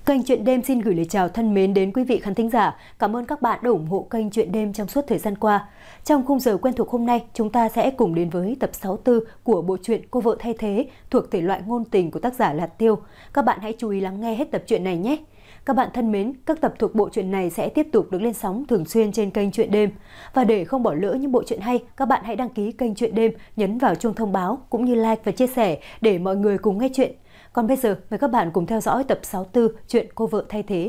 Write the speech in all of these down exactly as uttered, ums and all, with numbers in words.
Kênh Chuyện Đêm xin gửi lời chào thân mến đến quý vị khán thính giả. Cảm ơn các bạn đã ủng hộ kênh Chuyện Đêm trong suốt thời gian qua. Trong khung giờ quen thuộc hôm nay, chúng ta sẽ cùng đến với tập sáu mươi tư của bộ truyện Cô vợ thay thế thuộc thể loại ngôn tình của tác giả Lạt Tiêu. Các bạn hãy chú ý lắng nghe hết tập truyện này nhé. Các bạn thân mến, các tập thuộc bộ truyện này sẽ tiếp tục được lên sóng thường xuyên trên kênh Chuyện Đêm. Và để không bỏ lỡ những bộ truyện hay, các bạn hãy đăng ký kênh Chuyện Đêm, nhấn vào chuông thông báo cũng như like và chia sẻ để mọi người cùng nghe chuyện. Còn bây giờ, mời các bạn cùng theo dõi tập sáu mươi tư chuyện Cô vợ thay thế.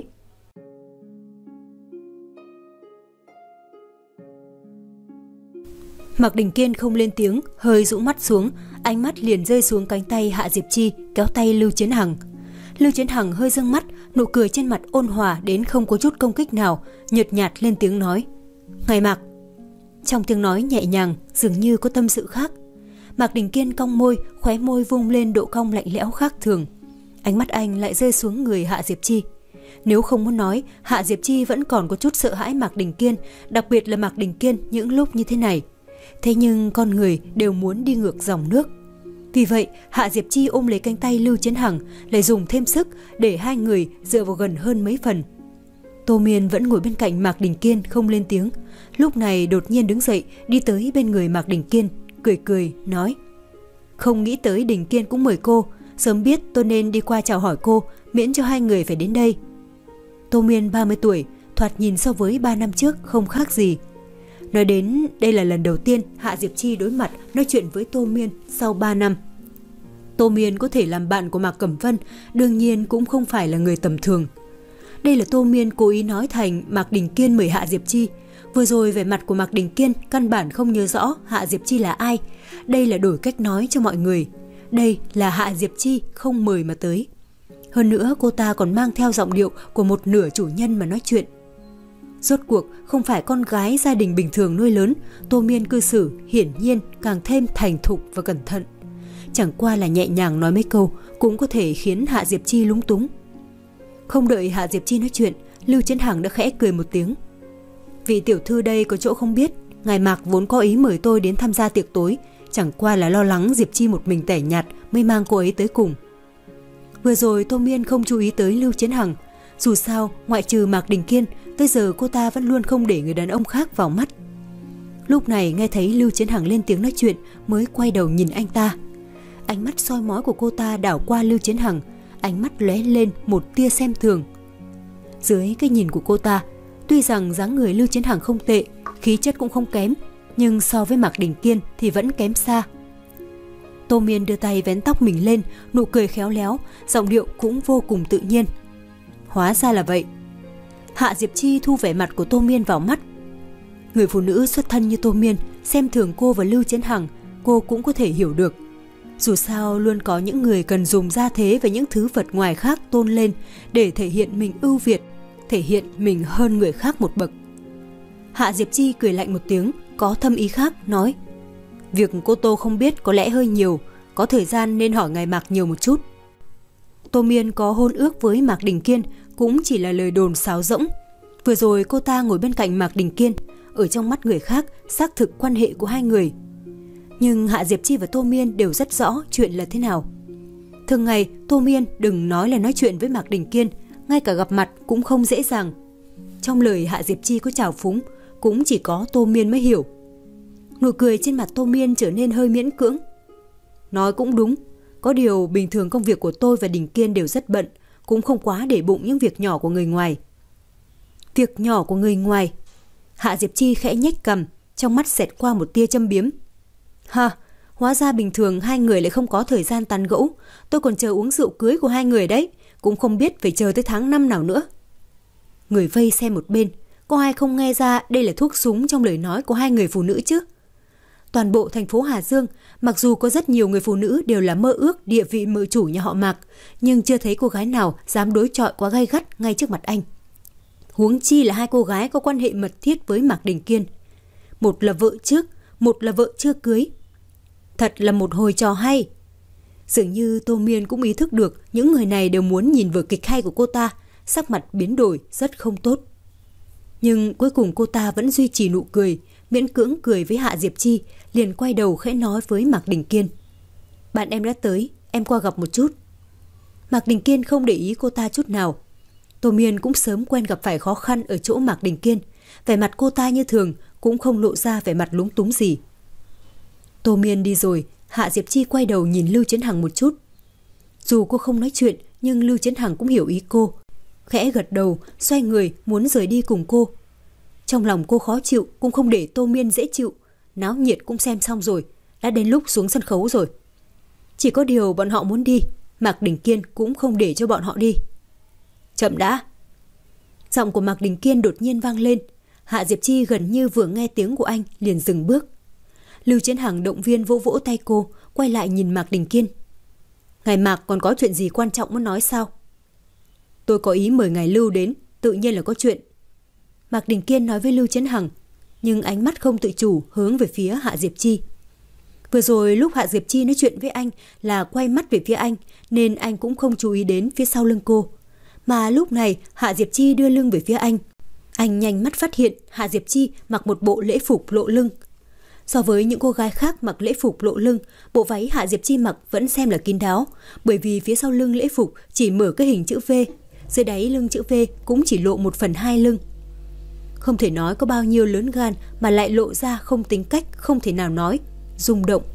Mạc Đình Kiên không lên tiếng, hơi rũ mắt xuống, ánh mắt liền rơi xuống cánh tay Hạ Diệp Chi, kéo tay Lưu Chiến Hằng. Lưu Chiến Hằng hơi dương mắt, nụ cười trên mặt ôn hòa đến không có chút công kích nào, nhợt nhạt lên tiếng nói: "Ngài Mạc." Trong tiếng nói nhẹ nhàng, dường như có tâm sự khác. Mạc Đình Kiên cong môi, khóe môi vung lên độ cong lạnh lẽo khác thường. Ánh mắt anh lại rơi xuống người Hạ Diệp Chi. Nếu không muốn nói, Hạ Diệp Chi vẫn còn có chút sợ hãi Mạc Đình Kiên, đặc biệt là Mạc Đình Kiên những lúc như thế này. Thế nhưng con người đều muốn đi ngược dòng nước. Vì vậy, Hạ Diệp Chi ôm lấy cánh tay Lưu Chiến Hằng, lại dùng thêm sức để hai người dựa vào gần hơn mấy phần. Tô Miên vẫn ngồi bên cạnh Mạc Đình Kiên không lên tiếng. Lúc này đột nhiên đứng dậy, đi tới bên người Mạc Đình Kiên, cười cười, nói: "Không nghĩ tới Đình Kiên cũng mời cô, sớm biết tôi nên đi qua chào hỏi cô, miễn cho hai người phải đến đây." Tô Miên ba mươi tuổi, thoạt nhìn so với ba năm trước không khác gì. Nói đến đây là lần đầu tiên Hạ Diệp Chi đối mặt nói chuyện với Tô Miên sau ba năm. Tô Miên có thể làm bạn của Mạc Cẩm Vân, đương nhiên cũng không phải là người tầm thường. Đây là Tô Miên cố ý nói thành Mạc Đình Kiên mời Hạ Diệp Chi. Vừa rồi vẻ mặt của Mạc Đình Kiên căn bản không nhớ rõ Hạ Diệp Chi là ai. Đây là đổi cách nói cho mọi người. Đây là Hạ Diệp Chi không mời mà tới. Hơn nữa cô ta còn mang theo giọng điệu của một nửa chủ nhân mà nói chuyện. Rốt cuộc không phải con gái gia đình bình thường nuôi lớn, Tô Miên cư xử hiển nhiên càng thêm thành thục và cẩn thận. Chẳng qua là nhẹ nhàng nói mấy câu cũng có thể khiến Hạ Diệp Chi lúng túng. Không đợi Hạ Diệp Chi nói chuyện, Lưu Chiến Hằng đã khẽ cười một tiếng: "Vị tiểu thư đây có chỗ không biết, ngài Mạc vốn có ý mời tôi đến tham gia tiệc tối, chẳng qua là lo lắng Diệp Chi một mình tẻ nhạt mới mang cô ấy tới cùng." Vừa rồi Tô Miên không chú ý tới Lưu Chiến Hằng. Dù sao, ngoại trừ Mạc Đình Kiên, tới giờ cô ta vẫn luôn không để người đàn ông khác vào mắt. Lúc này nghe thấy Lưu Chiến Hằng lên tiếng nói chuyện mới quay đầu nhìn anh ta. Ánh mắt soi mói của cô ta đảo qua Lưu Chiến Hằng, ánh mắt lóe lên một tia xem thường. Dưới cái nhìn của cô ta, tuy rằng dáng người Lưu Chiến Hằng không tệ, khí chất cũng không kém, nhưng so với Mạc Đình Kiên thì vẫn kém xa. Tô Miên đưa tay vén tóc mình lên, nụ cười khéo léo, giọng điệu cũng vô cùng tự nhiên: "Hóa ra là vậy." Hạ Diệp Chi thu vẻ mặt của Tô Miên vào mắt. Người phụ nữ xuất thân như Tô Miên xem thường cô và Lưu Chiến Hằng, cô cũng có thể hiểu được. Dù sao luôn có những người cần dùng gia thế và những thứ vật ngoài khác tôn lên để thể hiện mình ưu việt, thể hiện mình hơn người khác một bậc. Hạ Diệp Chi cười lạnh một tiếng, có thâm ý khác, nói: "Việc cô Tô không biết có lẽ hơi nhiều, có thời gian nên hỏi ngài Mạc nhiều một chút." Tô Miên có hôn ước với Mạc Đình Kiên cũng chỉ là lời đồn sáo rỗng. Vừa rồi cô ta ngồi bên cạnh Mạc Đình Kiên, ở trong mắt người khác xác thực quan hệ của hai người. Nhưng Hạ Diệp Chi và Tô Miên đều rất rõ chuyện là thế nào. Thường ngày Tô Miên đừng nói là nói chuyện với Mạc Đình Kiên, ngay cả gặp mặt cũng không dễ dàng. Trong lời Hạ Diệp Chi có trào phúng cũng chỉ có Tô Miên mới hiểu. Nụ cười trên mặt Tô Miên trở nên hơi miễn cưỡng. Nói cũng đúng, có điều bình thường công việc của tôi và Đình Kiên đều rất bận, cũng không quá để bụng những việc nhỏ của người ngoài. Việc nhỏ của người ngoài? Hạ Diệp Chi khẽ nhếch cằm, trong mắt xẹt qua một tia châm biếm. Ha, hóa ra bình thường hai người lại không có thời gian tán gẫu, tôi còn chờ uống rượu cưới của hai người đấy, cũng không biết phải chờ tới tháng năm nào nữa. Người vây xem một bên, có ai không nghe ra đây là thuốc súng trong lời nói của hai người phụ nữ chứ? Toàn bộ thành phố Hà Dương, mặc dù có rất nhiều người phụ nữ đều là mơ ước địa vị mợ chủ nhà họ Mạc, nhưng chưa thấy cô gái nào dám đối chọi quá gay gắt ngay trước mặt anh. Huống chi là hai cô gái có quan hệ mật thiết với Mạc Đình Kiên. Một là vợ trước, một là vợ chưa cưới. Thật là một hồi trò hay. Dường như Tô Miên cũng ý thức được những người này đều muốn nhìn vở kịch hay của cô ta, sắc mặt biến đổi rất không tốt. Nhưng cuối cùng cô ta vẫn duy trì nụ cười, miễn cưỡng cười với Hạ Diệp Chi, liền quay đầu khẽ nói với Mạc Đình Kiên: "Bạn em đã tới, em qua gặp một chút." Mạc Đình Kiên không để ý cô ta chút nào. Tô Miên cũng sớm quen gặp phải khó khăn ở chỗ Mạc Đình Kiên. Vẻ mặt cô ta như thường, cũng không lộ ra vẻ mặt lúng túng gì. Tô Miên đi rồi, Hạ Diệp Chi quay đầu nhìn Lưu Chiến Hằng một chút. Dù cô không nói chuyện, nhưng Lưu Chiến Hằng cũng hiểu ý cô. Khẽ gật đầu, xoay người muốn rời đi cùng cô. Trong lòng cô khó chịu, cũng không để Tô Miên dễ chịu. Náo nhiệt cũng xem xong rồi, đã đến lúc xuống sân khấu rồi. Chỉ có điều bọn họ muốn đi, Mạc Đình Kiên cũng không để cho bọn họ đi. Chậm đã. Giọng của Mạc Đình Kiên đột nhiên vang lên. Hạ Diệp Chi gần như vừa nghe tiếng của anh liền dừng bước. Lưu Chiến Hằng động viên vỗ vỗ tay cô, quay lại nhìn Mạc Đình Kiên. Ngài Mạc còn có chuyện gì quan trọng muốn nói sao? Tôi có ý mời ngài Lưu đến, tự nhiên là có chuyện. Mạc Đình Kiên nói với Lưu Chiến Hằng, nhưng ánh mắt không tự chủ hướng về phía Hạ Diệp Chi. Vừa rồi lúc Hạ Diệp Chi nói chuyện với anh là quay mắt về phía anh, nên anh cũng không chú ý đến phía sau lưng cô. Mà lúc này Hạ Diệp Chi đưa lưng về phía anh. Anh nhanh mắt phát hiện Hạ Diệp Chi mặc một bộ lễ phục lộ lưng. So với những cô gái khác mặc lễ phục lộ lưng, bộ váy Hạ Diệp Chi mặc vẫn xem là kín đáo, bởi vì phía sau lưng lễ phục chỉ mở cái hình chữ V, dưới đáy lưng chữ V cũng chỉ lộ một phần hai lưng. Không thể nói có bao nhiêu lớn gan mà lại lộ ra không tính cách, không thể nào nói, rung động.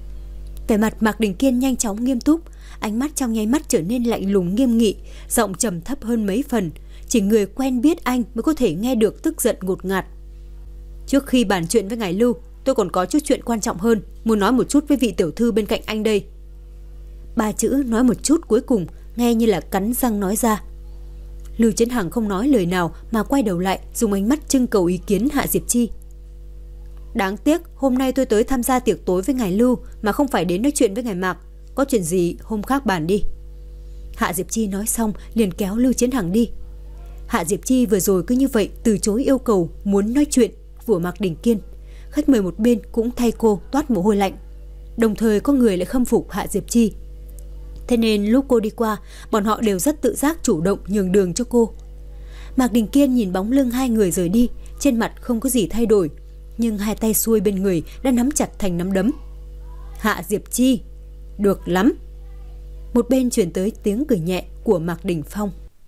Vẻ mặt Mạc Đình Kiên nhanh chóng nghiêm túc, ánh mắt trong nháy mắt trở nên lạnh lùng nghiêm nghị, giọng trầm thấp hơn mấy phần, chỉ người quen biết anh mới có thể nghe được tức giận ngột ngạt. Trước khi bàn chuyện với ngài Lưu, tôi còn có chút chuyện quan trọng hơn, muốn nói một chút với vị tiểu thư bên cạnh anh đây. Ba chữ nói một chút cuối cùng nghe như là cắn răng nói ra. Lưu Chiến Hằng không nói lời nào mà quay đầu lại, dùng ánh mắt trưng cầu ý kiến Hạ Diệp Chi. Đáng tiếc hôm nay tôi tới tham gia tiệc tối với ngài Lưu mà không phải đến nói chuyện với ngài Mạc. Có chuyện gì hôm khác bàn đi. Hạ Diệp Chi nói xong liền kéo Lưu Chiến Hằng đi. Hạ Diệp Chi vừa rồi cứ như vậy từ chối yêu cầu muốn nói chuyện của Mạc Đình Kiên. Khách mời một bên cũng thay cô toát mồ hôi lạnh. Đồng thời có người lại khâm phục Hạ Diệp Chi. Thế nên lúc cô đi qua, bọn họ đều rất tự giác chủ động nhường đường cho cô. Mạc Đình Kiên nhìn bóng lưng hai người rời đi, trên mặt không có gì thay đổi, nhưng hai tay xuôi bên người đã nắm chặt thành nắm đấm. Hạ Diệp Chi, được lắm. Một bên truyền tới tiếng cười nhẹ của Mạc Đình Phong.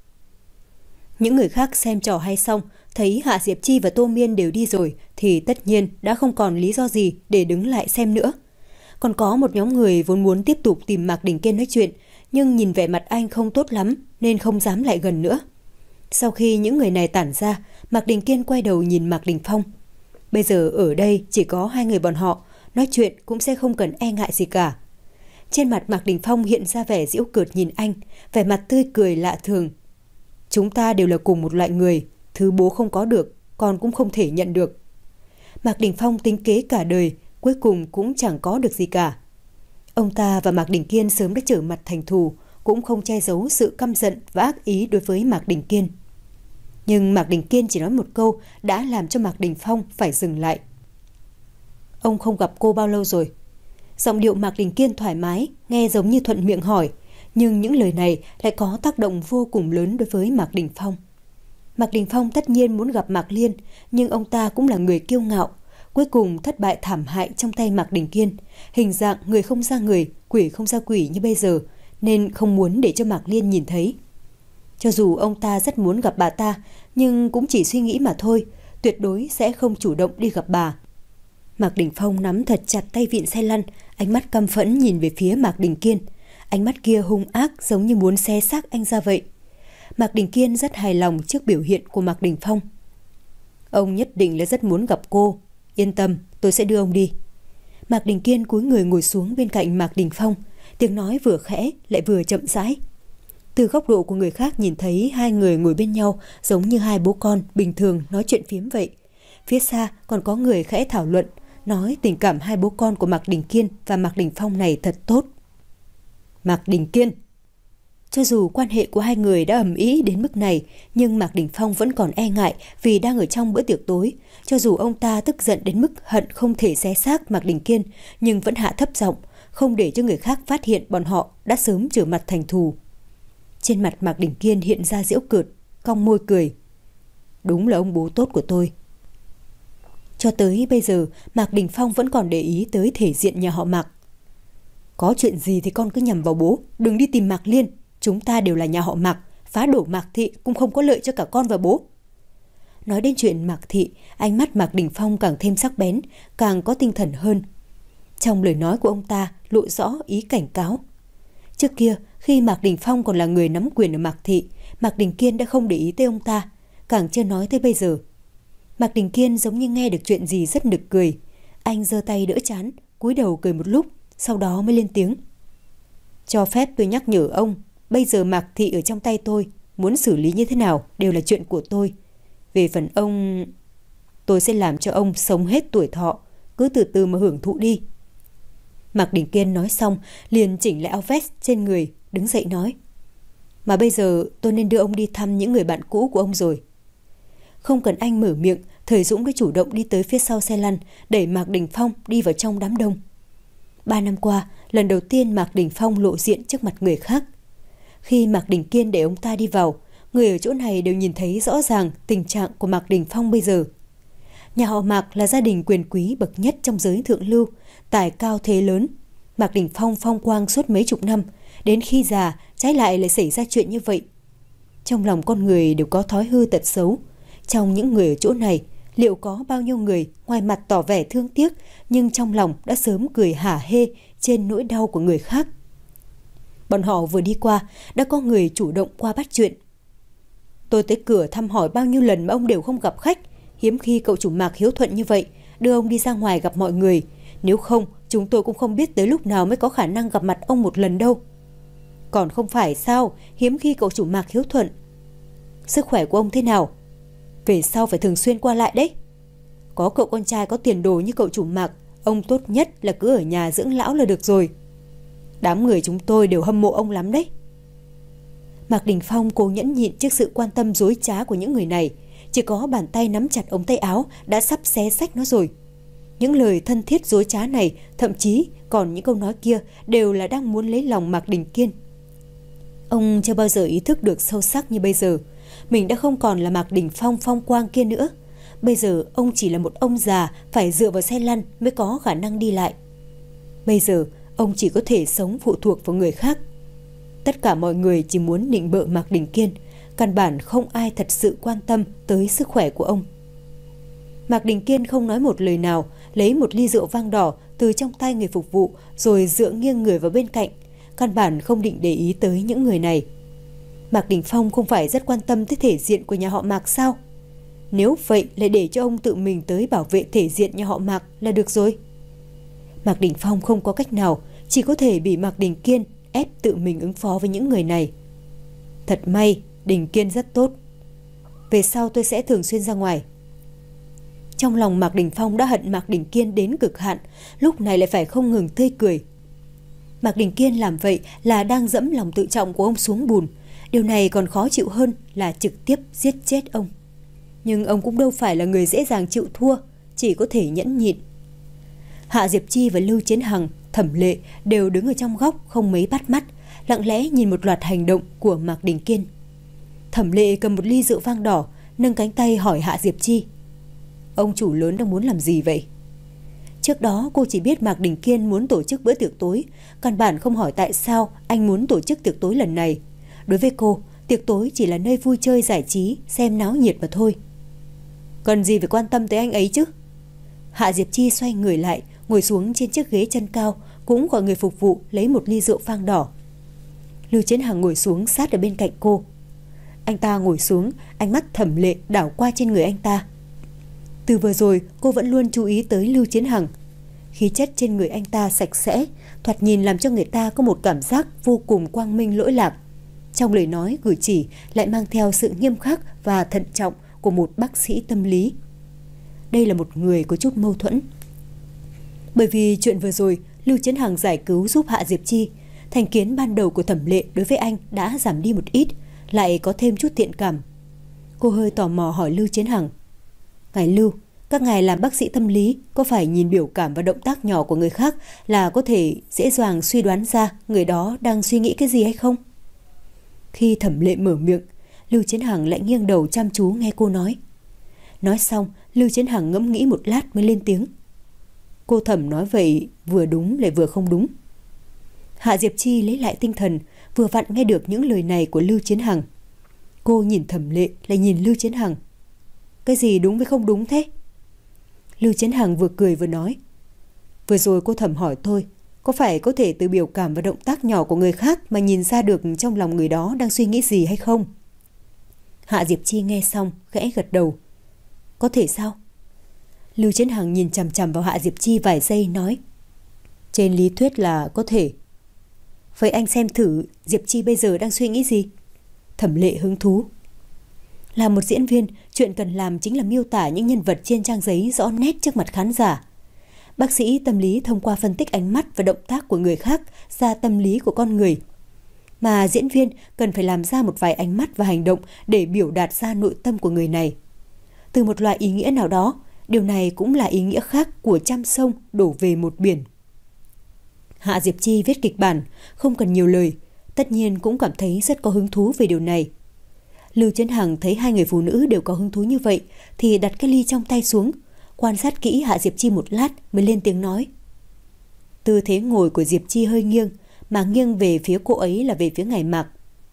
Những người khác xem trò hay xong, thấy Hạ Diệp Chi và Tô Miên đều đi rồi thì tất nhiên đã không còn lý do gì để đứng lại xem nữa. Còn có một nhóm người vốn muốn tiếp tục tìm Mạc Đình Kiên nói chuyện, nhưng nhìn vẻ mặt anh không tốt lắm nên không dám lại gần nữa. Sau khi những người này tản ra, Mạc Đình Kiên quay đầu nhìn Mạc Đình Phong. Bây giờ ở đây chỉ có hai người bọn họ, nói chuyện cũng sẽ không cần e ngại gì cả. Trên mặt Mạc Đình Phong hiện ra vẻ giễu cợt nhìn anh, vẻ mặt tươi cười lạ thường. Chúng ta đều là cùng một loại người, thứ bố không có được, con cũng không thể nhận được. Mạc Đình Phong tính kế cả đời, cuối cùng cũng chẳng có được gì cả. Ông ta và Mạc Đình Kiên sớm đã trở mặt thành thù, cũng không che giấu sự căm giận và ác ý đối với Mạc Đình Kiên. Nhưng Mạc Đình Kiên chỉ nói một câu đã làm cho Mạc Đình Phong phải dừng lại. Ông không gặp cô bao lâu rồi? Giọng điệu Mạc Đình Kiên thoải mái, nghe giống như thuận miệng hỏi, nhưng những lời này lại có tác động vô cùng lớn đối với Mạc Đình Phong. Mạc Đình Phong tất nhiên muốn gặp Mạc Liên, nhưng ông ta cũng là người kiêu ngạo, cuối cùng thất bại thảm hại trong tay Mạc Đình Kiên, hình dạng người không ra người, quỷ không ra quỷ như bây giờ, nên không muốn để cho Mạc Liên nhìn thấy. Cho dù ông ta rất muốn gặp bà ta, nhưng cũng chỉ suy nghĩ mà thôi, tuyệt đối sẽ không chủ động đi gặp bà. Mạc Đình Phong nắm thật chặt tay vịn xe lăn, ánh mắt căm phẫn nhìn về phía Mạc Đình Kiên. Ánh mắt kia hung ác giống như muốn xé xác anh ra vậy. Mạc Đình Kiên rất hài lòng trước biểu hiện của Mạc Đình Phong. Ông nhất định là rất muốn gặp cô. Yên tâm, tôi sẽ đưa ông đi. Mạc Đình Kiên cúi người ngồi xuống bên cạnh Mạc Đình Phong, tiếng nói vừa khẽ lại vừa chậm rãi. Từ góc độ của người khác nhìn thấy hai người ngồi bên nhau giống như hai bố con bình thường nói chuyện phiếm vậy. Phía xa còn có người khẽ thảo luận, nói tình cảm hai bố con của Mạc Đình Kiên và Mạc Đình Phong này thật tốt. Mạc Đình Kiên. Cho dù quan hệ của hai người đã ầm ĩ đến mức này, nhưng Mạc Đình Phong vẫn còn e ngại vì đang ở trong bữa tiệc tối. Cho dù ông ta tức giận đến mức hận không thể xé xác Mạc Đình Kiên, nhưng vẫn hạ thấp giọng, không để cho người khác phát hiện bọn họ đã sớm trở mặt thành thù. Trên mặt Mạc Đình Kiên hiện ra giễu cợt, cong môi cười. Đúng là ông bố tốt của tôi. Cho tới bây giờ, Mạc Đình Phong vẫn còn để ý tới thể diện nhà họ Mạc. Có chuyện gì thì con cứ nhằm vào bố, đừng đi tìm Mạc Liên. Chúng ta đều là nhà họ Mạc, phá đổ Mạc Thị cũng không có lợi cho cả con và bố. Nói đến chuyện Mạc Thị, ánh mắt Mạc Đình Phong càng thêm sắc bén, càng có tinh thần hơn. Trong lời nói của ông ta lộ rõ ý cảnh cáo. Trước kia, khi Mạc Đình Phong còn là người nắm quyền ở Mạc Thị, Mạc Đình Kiên đã không để ý tới ông ta, càng chưa nói tới bây giờ. Mạc Đình Kiên giống như nghe được chuyện gì rất nực cười. Anh giơ tay đỡ trán, cúi đầu cười một lúc, sau đó mới lên tiếng. Cho phép tôi nhắc nhở ông, bây giờ Mạc Thị ở trong tay tôi, muốn xử lý như thế nào đều là chuyện của tôi. Về phần ông, tôi sẽ làm cho ông sống hết tuổi thọ, cứ từ từ mà hưởng thụ đi. Mạc Đình Kiên nói xong, liền chỉnh lại áo vest trên người, đứng dậy nói. Mà bây giờ tôi nên đưa ông đi thăm những người bạn cũ của ông rồi. Không cần anh mở miệng, Thời Dũng đã chủ động đi tới phía sau xe lăn, đẩy Mạc Đình Phong đi vào trong đám đông. Ba năm qua, lần đầu tiên Mạc Đình Phong lộ diện trước mặt người khác. Khi Mạc Đình Kiên để ông ta đi vào, người ở chỗ này đều nhìn thấy rõ ràng tình trạng của Mạc Đình Phong bây giờ. Nhà họ Mạc là gia đình quyền quý bậc nhất trong giới thượng lưu, tài cao thế lớn. Mạc Đình Phong phong quang suốt mấy chục năm, đến khi già trái lại lại xảy ra chuyện như vậy. Trong lòng con người đều có thói hư tật xấu. Trong những người ở chỗ này, liệu có bao nhiêu người ngoài mặt tỏ vẻ thương tiếc, nhưng trong lòng đã sớm cười hả hê trên nỗi đau của người khác. Bọn họ vừa đi qua, đã có người chủ động qua bắt chuyện. Tôi tới cửa thăm hỏi bao nhiêu lần mà ông đều không gặp khách. Hiếm khi cậu chủ Mạc hiếu thuận như vậy, đưa ông đi ra ngoài gặp mọi người. Nếu không, chúng tôi cũng không biết tới lúc nào mới có khả năng gặp mặt ông một lần đâu. Còn không phải sao, hiếm khi cậu chủ Mạc hiếu thuận. Sức khỏe của ông thế nào? Về sau phải thường xuyên qua lại đấy. Có cậu con trai có tiền đồ như cậu chủ Mạc, ông tốt nhất là cứ ở nhà dưỡng lão là được rồi. Đám người chúng tôi đều hâm mộ ông lắm đấy. Mạc Đình Phong cố nhẫn nhịn trước sự quan tâm dối trá của những người này. Chỉ có bàn tay nắm chặt ống tay áo đã sắp xé rách nó rồi. Những lời thân thiết dối trá này, thậm chí còn những câu nói kia, đều là đang muốn lấy lòng Mạc Đình Kiên. Ông chưa bao giờ ý thức được sâu sắc như bây giờ. Mình đã không còn là Mạc Đình Phong phong quang kia nữa. Bây giờ ông chỉ là một ông già phải dựa vào xe lăn mới có khả năng đi lại. Bây giờ ông chỉ có thể sống phụ thuộc vào người khác. Tất cả mọi người chỉ muốn nịnh bợ Mạc Đình Kiên, căn bản không ai thật sự quan tâm tới sức khỏe của ông. Mạc Đình Kiên không nói một lời nào, lấy một ly rượu vang đỏ từ trong tay người phục vụ rồi dựa nghiêng người vào bên cạnh, căn bản không định để ý tới những người này. Mạc Đình Phong không phải rất quan tâm tới thể diện của nhà họ Mạc sao? Nếu vậy lại để cho ông tự mình tới bảo vệ thể diện nhà họ Mạc là được rồi. Mạc Đình Phong không có cách nào, chỉ có thể bị Mạc Đình Kiên ép tự mình ứng phó với những người này. Thật may, Đình Kiên rất tốt. Về sau tôi sẽ thường xuyên ra ngoài. Trong lòng Mạc Đình Phong đã hận Mạc Đình Kiên đến cực hạn, lúc này lại phải không ngừng tươi cười. Mạc Đình Kiên làm vậy là đang dẫm lòng tự trọng của ông xuống bùn. Điều này còn khó chịu hơn là trực tiếp giết chết ông. Nhưng ông cũng đâu phải là người dễ dàng chịu thua, chỉ có thể nhẫn nhịn. Hạ Diệp Chi và Lưu Chiến Hằng, Thẩm Lệ đều đứng ở trong góc không mấy bắt mắt, lặng lẽ nhìn một loạt hành động của Mạc Đình Kiên. Thẩm Lệ cầm một ly rượu vang đỏ, nâng cánh tay hỏi Hạ Diệp Chi. Ông chủ lớn đang muốn làm gì vậy? Trước đó cô chỉ biết Mạc Đình Kiên muốn tổ chức bữa tiệc tối, căn bản không hỏi tại sao anh muốn tổ chức tiệc tối lần này. Đối với cô, tiệc tối chỉ là nơi vui chơi giải trí, xem náo nhiệt mà thôi. Cần gì phải quan tâm tới anh ấy chứ? Hạ Diệp Chi xoay người lại, ngồi xuống trên chiếc ghế chân cao, cũng gọi người phục vụ lấy một ly rượu vang đỏ. Lưu Chiến Hằng ngồi xuống sát ở bên cạnh cô. Anh ta ngồi xuống, ánh mắt Thẩm Lệ đảo qua trên người anh ta. Từ vừa rồi cô vẫn luôn chú ý tới Lưu Chiến Hằng. Khí chất trên người anh ta sạch sẽ, thoạt nhìn làm cho người ta có một cảm giác vô cùng quang minh lỗi lạc. Trong lời nói cử chỉ lại mang theo sự nghiêm khắc và thận trọng của một bác sĩ tâm lý. Đây là một người có chút mâu thuẫn. Bởi vì chuyện vừa rồi Lưu Chiến Hằng giải cứu giúp Hạ Diệp Chi, thành kiến ban đầu của Thẩm Lệ đối với anh đã giảm đi một ít, lại có thêm chút thiện cảm. Cô hơi tò mò hỏi Lưu Chiến Hằng. Ngài Lưu, các ngài làm bác sĩ tâm lý có phải nhìn biểu cảm và động tác nhỏ của người khác là có thể dễ dàng suy đoán ra người đó đang suy nghĩ cái gì hay không? Khi Thẩm Lệ mở miệng, Lưu Chiến Hằng lại nghiêng đầu chăm chú nghe cô nói. Nói xong, Lưu Chiến Hằng ngẫm nghĩ một lát mới lên tiếng. Cô Thẩm nói vậy vừa đúng lại vừa không đúng. Hạ Diệp Chi lấy lại tinh thần, vừa vặn nghe được những lời này của Lưu Chiến Hằng. Cô nhìn Thẩm Lệ lại nhìn Lưu Chiến Hằng. Cái gì đúng với không đúng thế? Lưu Chiến Hằng vừa cười vừa nói. Vừa rồi cô Thẩm hỏi tôi, có phải có thể từ biểu cảm và động tác nhỏ của người khác mà nhìn ra được trong lòng người đó đang suy nghĩ gì hay không? Hạ Diệp Chi nghe xong khẽ gật đầu. Có thể sao? Lưu Chiến Hằng nhìn chằm chằm vào Hạ Diệp Chi vài giây nói. Trên lý thuyết là có thể. Vậy anh xem thử Diệp Chi bây giờ đang suy nghĩ gì? Thẩm Lệ hứng thú. Là một diễn viên, chuyện cần làm chính là miêu tả những nhân vật trên trang giấy rõ nét trước mặt khán giả. Bác sĩ tâm lý thông qua phân tích ánh mắt và động tác của người khác ra tâm lý của con người. Mà diễn viên cần phải làm ra một vài ánh mắt và hành động để biểu đạt ra nội tâm của người này. Từ một loại ý nghĩa nào đó, điều này cũng là ý nghĩa khác của trăm sông đổ về một biển. Hạ Diệp Chi viết kịch bản, không cần nhiều lời, tất nhiên cũng cảm thấy rất có hứng thú về điều này. Lưu Chiến Hằng thấy hai người phụ nữ đều có hứng thú như vậy thì đặt cái ly trong tay xuống, quan sát kỹ Hạ Diệp Chi một lát mới lên tiếng nói. Tư thế ngồi của Diệp Chi hơi nghiêng, mà nghiêng về phía cô ấy là về phía Ngày Mạc.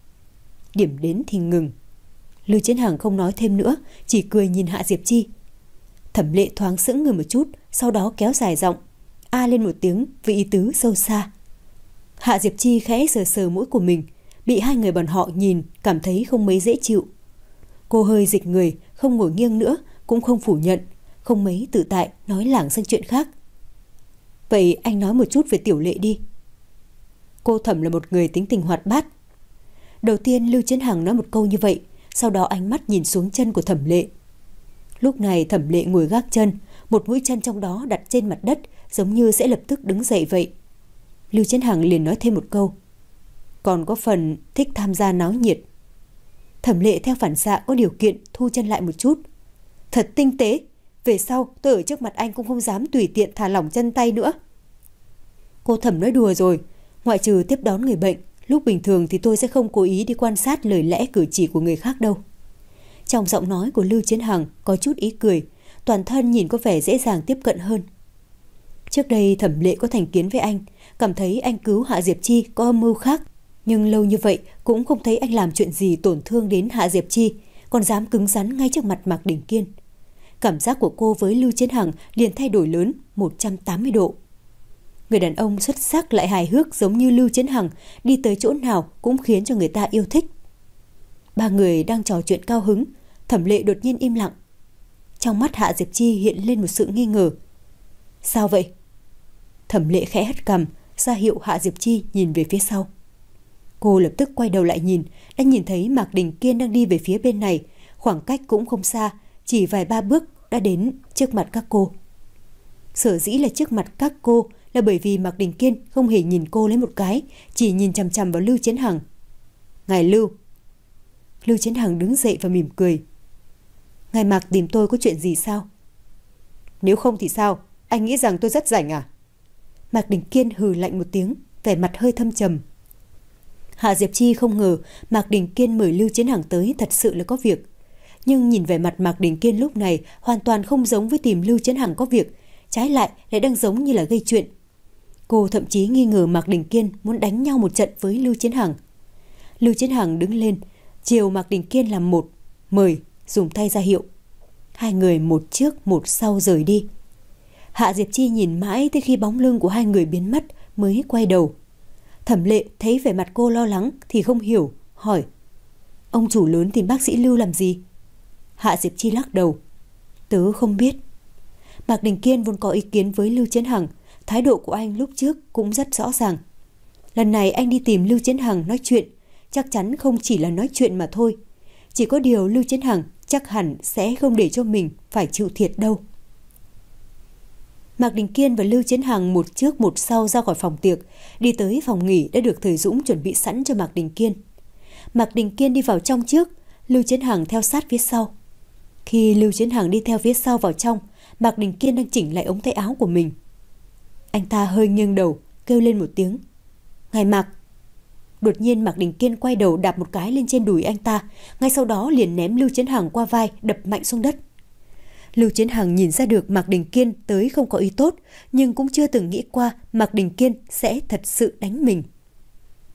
Điểm đến thì ngừng. Lưu Chiến Hằng không nói thêm nữa, chỉ cười nhìn Hạ Diệp Chi. Thẩm Lệ thoáng sững người một chút, sau đó kéo dài giọng, a lên một tiếng với ý tứ sâu xa. Hạ Diệp Chi khẽ sờ sờ mũi của mình, bị hai người bọn họ nhìn cảm thấy không mấy dễ chịu. Cô hơi dịch người, không ngồi nghiêng nữa, cũng không phủ nhận, không mấy tự tại nói lảng sang chuyện khác. Vậy anh nói một chút về Tiểu Lệ đi. Cô Thẩm là một người tính tình hoạt bát. Đầu tiên Lưu Chiến Hằng nói một câu như vậy, sau đó ánh mắt nhìn xuống chân của Thẩm Lệ. Lúc này Thẩm Lệ ngồi gác chân, một mũi chân trong đó đặt trên mặt đất, giống như sẽ lập tức đứng dậy vậy. Lưu Chiến Hằng liền nói thêm một câu. Còn có phần thích tham gia náo nhiệt. Thẩm Lệ theo phản xạ có điều kiện thu chân lại một chút. Thật tinh tế, về sau tôi ở trước mặt anh cũng không dám tùy tiện thả lỏng chân tay nữa. Cô Thẩm nói đùa rồi, ngoại trừ tiếp đón người bệnh, lúc bình thường thì tôi sẽ không cố ý đi quan sát lời lẽ cử chỉ của người khác đâu. Trong giọng nói của Lưu Chiến Hằng có chút ý cười, toàn thân nhìn có vẻ dễ dàng tiếp cận hơn. Trước đây Thẩm Lệ có thành kiến với anh, cảm thấy anh cứu Hạ Diệp Chi có âm mưu khác, nhưng lâu như vậy cũng không thấy anh làm chuyện gì tổn thương đến Hạ Diệp Chi, còn dám cứng rắn ngay trước mặt Mạc Đình Kiên. Cảm giác của cô với Lưu Chiến Hằng liền thay đổi lớn một trăm tám mươi độ. Người đàn ông xuất sắc lại hài hước giống như Lưu Chiến Hằng, đi tới chỗ nào cũng khiến cho người ta yêu thích. Ba người đang trò chuyện cao hứng, Thẩm Lệ đột nhiên im lặng. Trong mắt Hạ Diệp Chi hiện lên một sự nghi ngờ. Sao vậy? Thẩm Lệ khẽ hất cằm, ra hiệu Hạ Diệp Chi nhìn về phía sau. Cô lập tức quay đầu lại nhìn, đã nhìn thấy Mạc Đình Kiên đang đi về phía bên này, khoảng cách cũng không xa, chỉ vài ba bước đã đến trước mặt các cô. Sở dĩ là trước mặt các cô là bởi vì Mạc Đình Kiên không hề nhìn cô lấy một cái, chỉ nhìn chằm chằm vào Lưu Chiến Hằng. Ngài Lưu. Lưu Chiến Hằng đứng dậy và mỉm cười. Ngài Mạc tìm tôi có chuyện gì sao? Nếu không thì sao? Anh nghĩ rằng tôi rất rảnh à? Mạc Đình Kiên hừ lạnh một tiếng, vẻ mặt hơi thâm trầm. Hạ Diệp Chi không ngờ Mạc Đình Kiên mời Lưu Chiến Hằng tới thật sự là có việc. Nhưng nhìn vẻ mặt Mạc Đình Kiên lúc này hoàn toàn không giống với tìm Lưu Chiến Hằng có việc, trái lại lại đang giống như là gây chuyện. Cô thậm chí nghi ngờ Mạc Đình Kiên muốn đánh nhau một trận với Lưu Chiến Hằng. Lưu Chiến Hằng đứng lên, chiều Mạc Đình Kiên làm một, mời, dùng tay ra hiệu. Hai người một trước một sau rời đi. Hạ Diệp Chi nhìn mãi tới khi bóng lưng của hai người biến mất mới quay đầu. Thẩm Lệ thấy vẻ mặt cô lo lắng thì không hiểu, hỏi. Ông chủ lớn tìm bác sĩ Lưu làm gì? Hạ Diệp Chi lắc đầu. Tớ không biết. Mạc Đình Kiên vốn có ý kiến với Lưu Chiến Hằng, thái độ của anh lúc trước cũng rất rõ ràng. Lần này anh đi tìm Lưu Chiến Hằng nói chuyện, chắc chắn không chỉ là nói chuyện mà thôi. Chỉ có điều Lưu Chiến Hằng chắc hẳn sẽ không để cho mình phải chịu thiệt đâu. Mạc Đình Kiên và Lưu Chiến Hằng một trước một sau ra khỏi phòng tiệc, đi tới phòng nghỉ đã được Thời Dũng chuẩn bị sẵn cho Mạc Đình Kiên. Mạc Đình Kiên đi vào trong trước, Lưu Chiến Hằng theo sát phía sau. Khi Lưu Chiến Hằng đi theo phía sau vào trong, Mạc Đình Kiên đang chỉnh lại ống tay áo của mình. Anh ta hơi nghiêng đầu, kêu lên một tiếng. Ngài Mạc. Đột nhiên Mạc Đình Kiên quay đầu đạp một cái lên trên đùi anh ta, ngay sau đó liền ném Lưu Chiến Hằng qua vai, đập mạnh xuống đất. Lưu Chiến Hằng nhìn ra được Mạc Đình Kiên tới không có ý tốt, nhưng cũng chưa từng nghĩ qua Mạc Đình Kiên sẽ thật sự đánh mình.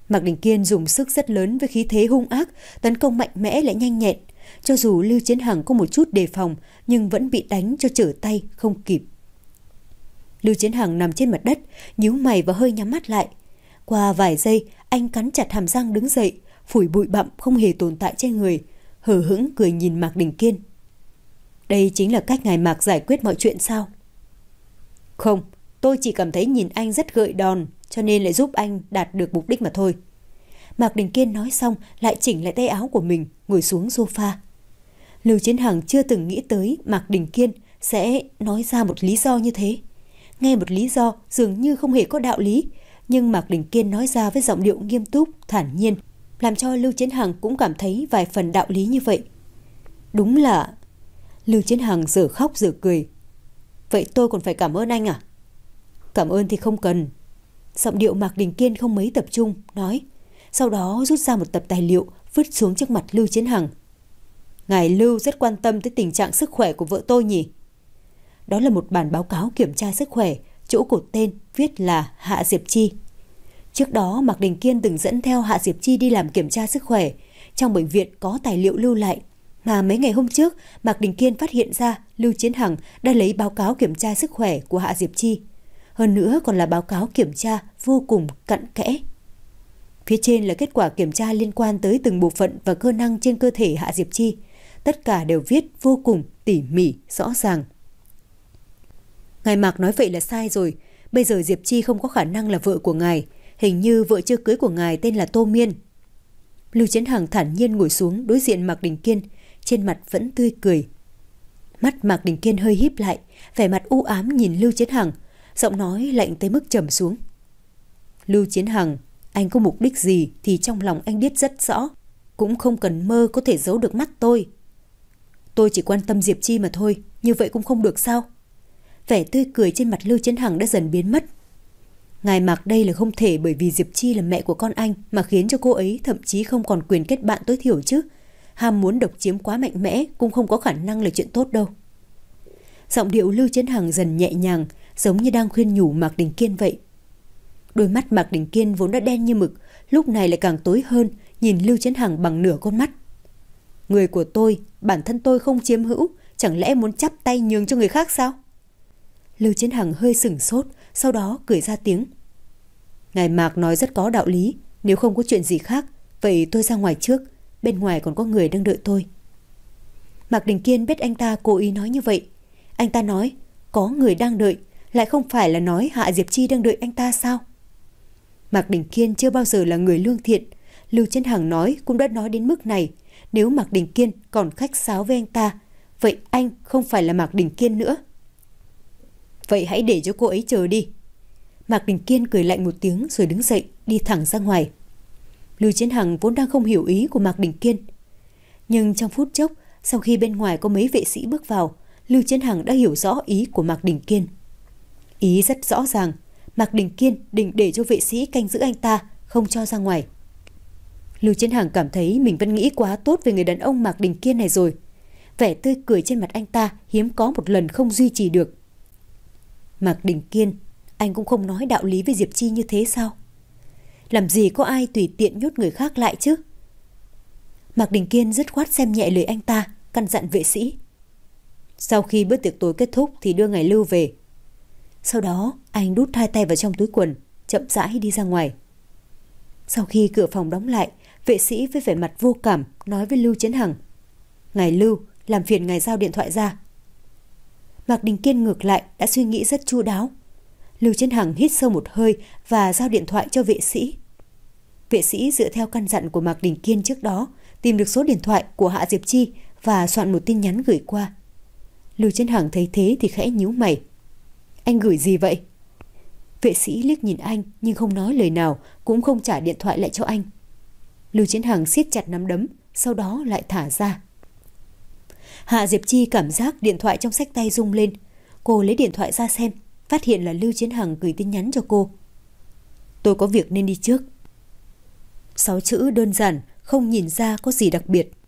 Mạc Đình Kiên dùng sức rất lớn với khí thế hung ác, tấn công mạnh mẽ lại nhanh nhẹn. Cho dù Lưu Chiến Hằng có một chút đề phòng, nhưng vẫn bị đánh cho trở tay không kịp. Lưu Chiến Hằng nằm trên mặt đất, nhíu mày và hơi nhắm mắt lại. Qua vài giây, anh cắn chặt hàm răng đứng dậy, phủi bụi bặm không hề tồn tại trên người, hờ hững cười nhìn Mạc Đình Kiên. Đây chính là cách ngài Mạc giải quyết mọi chuyện sao? Không, tôi chỉ cảm thấy nhìn anh rất gợi đòn, cho nên lại giúp anh đạt được mục đích mà thôi. Mạc Đình Kiên nói xong lại chỉnh lại tay áo của mình, ngồi xuống sofa. Lưu Chiến Hằng chưa từng nghĩ tới Mạc Đình Kiên sẽ nói ra một lý do như thế. Nghe một lý do dường như không hề có đạo lý, nhưng Mạc Đình Kiên nói ra với giọng điệu nghiêm túc, thản nhiên, làm cho Lưu Chiến Hằng cũng cảm thấy vài phần đạo lý như vậy. Đúng là... Lưu Chiến Hằng giờ khóc giờ cười. Vậy tôi còn phải cảm ơn anh à? Cảm ơn thì không cần. Giọng điệu Mạc Đình Kiên không mấy tập trung, nói. Sau đó rút ra một tập tài liệu, vứt xuống trước mặt Lưu Chiến Hằng. Ngài Lưu rất quan tâm tới tình trạng sức khỏe của vợ tôi nhỉ? Đó là một bản báo cáo kiểm tra sức khỏe, chỗ cột tên viết là Hạ Diệp Chi. Trước đó Mạc Đình Kiên từng dẫn theo Hạ Diệp Chi đi làm kiểm tra sức khỏe. Trong bệnh viện có tài liệu lưu lại, mà mấy ngày hôm trước Mạc Đình Kiên phát hiện ra Lưu Chiến Hằng đã lấy báo cáo kiểm tra sức khỏe của Hạ Diệp Chi. Hơn nữa còn là báo cáo kiểm tra vô cùng cặn kẽ. Phía trên là kết quả kiểm tra liên quan tới từng bộ phận và cơ năng trên cơ thể Hạ Diệp Chi. Tất cả đều viết vô cùng tỉ mỉ, rõ ràng. Ngài Mạc nói vậy là sai rồi. Bây giờ Diệp Chi không có khả năng là vợ của ngài. Hình như vợ chưa cưới của ngài tên là Tô Miên. Lưu Chiến Hằng thản nhiên ngồi xuống đối diện Mạc Đình Kiên, trên mặt vẫn tươi cười. Mắt Mạc Đình Kiên hơi híp lại, vẻ mặt u ám nhìn Lưu Chiến Hằng, giọng nói lạnh tới mức trầm xuống. Lưu Chiến Hằng, anh có mục đích gì thì trong lòng anh biết rất rõ, cũng không cần mơ có thể giấu được mắt tôi. Tôi chỉ quan tâm Diệp Chi mà thôi, như vậy cũng không được sao? Vẻ tươi cười trên mặt Lưu Chiến Hằng đã dần biến mất. Ngài Mạc đây là không thể bởi vì Diệp Chi là mẹ của con anh mà khiến cho cô ấy thậm chí không còn quyền kết bạn tối thiểu chứ. Ham muốn độc chiếm quá mạnh mẽ cũng không có khả năng là chuyện tốt đâu. Giọng điệu Lưu Chiến Hằng dần nhẹ nhàng, giống như đang khuyên nhủ Mạc Đình Kiên vậy. Đôi mắt Mạc Đình Kiên vốn đã đen như mực, lúc này lại càng tối hơn, nhìn Lưu Chiến Hằng bằng nửa con mắt. Người của tôi, bản thân tôi không chiếm hữu, chẳng lẽ muốn chắp tay nhường cho người khác sao? Lưu Chiến Hằng hơi sửng sốt, sau đó cười ra tiếng. Ngài Mạc nói rất có đạo lý, nếu không có chuyện gì khác, vậy tôi ra ngoài trước, bên ngoài còn có người đang đợi tôi. Mạc Đình Kiên biết anh ta cố ý nói như vậy. Anh ta nói, có người đang đợi, lại không phải là nói Hạ Diệp Chi đang đợi anh ta sao? Mạc Đình Kiên chưa bao giờ là người lương thiện. Lưu Chiến Hằng nói cũng đã nói đến mức này. Nếu Mạc Đình Kiên còn khách sáo với anh ta, vậy anh không phải là Mạc Đình Kiên nữa. Vậy hãy để cho cô ấy chờ đi. Mạc Đình Kiên cười lạnh một tiếng rồi đứng dậy, đi thẳng ra ngoài. Lưu Chiến Hằng vốn đang không hiểu ý của Mạc Đình Kiên. Nhưng trong phút chốc, sau khi bên ngoài có mấy vệ sĩ bước vào, Lưu Chiến Hằng đã hiểu rõ ý của Mạc Đình Kiên. Ý rất rõ ràng, Mạc Đình Kiên định để cho vệ sĩ canh giữ anh ta, không cho ra ngoài. Lưu Chiến Hằng cảm thấy mình vẫn nghĩ quá tốt về người đàn ông Mạc Đình Kiên này rồi. Vẻ tươi cười trên mặt anh ta hiếm có một lần không duy trì được. Mạc Đình Kiên, anh cũng không nói đạo lý với Diệp Chi như thế sao? Làm gì có ai tùy tiện nhốt người khác lại chứ? Mạc Đình Kiên dứt khoát xem nhẹ lời anh ta, căn dặn vệ sĩ. Sau khi bữa tiệc tối kết thúc thì đưa ngài Lưu về. Sau đó anh đút hai tay vào trong túi quần, chậm rãi đi ra ngoài. Sau khi cửa phòng đóng lại, vệ sĩ với vẻ mặt vô cảm nói với Lưu Chiến Hằng. Ngài Lưu, làm phiền ngài giao điện thoại ra. Mạc Đình Kiên ngược lại đã suy nghĩ rất chu đáo. Lưu Chiến Hằng hít sâu một hơi và giao điện thoại cho vệ sĩ. Vệ sĩ dựa theo căn dặn của Mạc Đình Kiên trước đó, tìm được số điện thoại của Hạ Diệp Chi và soạn một tin nhắn gửi qua. Lưu Chiến Hằng thấy thế thì khẽ nhíu mày. Anh gửi gì vậy? Vệ sĩ liếc nhìn anh nhưng không nói lời nào, cũng không trả điện thoại lại cho anh. Lưu Chiến Hằng siết chặt nắm đấm, sau đó lại thả ra. Hạ Diệp Chi cảm giác điện thoại trong xách tay rung lên. Cô lấy điện thoại ra xem, phát hiện là Lưu Chiến Hằng gửi tin nhắn cho cô. Tôi có việc nên đi trước. Sáu chữ đơn giản, không nhìn ra có gì đặc biệt.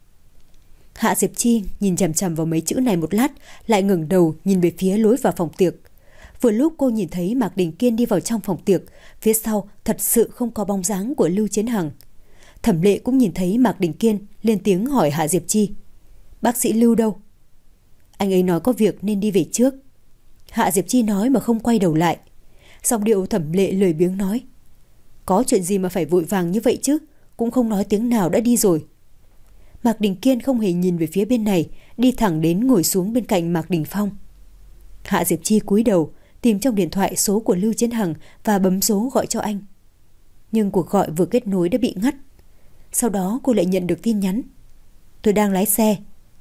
Hạ Diệp Chi nhìn chằm chằm vào mấy chữ này một lát, lại ngẩng đầu nhìn về phía lối vào phòng tiệc. Vừa lúc cô nhìn thấy Mạc Đình Kiên đi vào trong phòng tiệc, phía sau thật sự không có bóng dáng của Lưu Chiến Hằng. Thẩm Lệ cũng nhìn thấy Mạc Đình Kiên, lên tiếng hỏi Hạ Diệp Chi: "Bác sĩ Lưu đâu?" "Anh ấy nói có việc nên đi về trước." Hạ Diệp Chi nói mà không quay đầu lại. Giọng điệu Thẩm Lệ lười biếng nói: "Có chuyện gì mà phải vội vàng như vậy chứ, cũng không nói tiếng nào đã đi rồi." Mạc Đình Kiên không hề nhìn về phía bên này, đi thẳng đến ngồi xuống bên cạnh Mạc Đình Phong. Hạ Diệp Chi cúi đầu tìm trong điện thoại số của Lưu Chiến Hằng và bấm số gọi cho anh. Nhưng cuộc gọi vừa kết nối đã bị ngắt. Sau đó cô lại nhận được tin nhắn: "Tôi đang lái xe."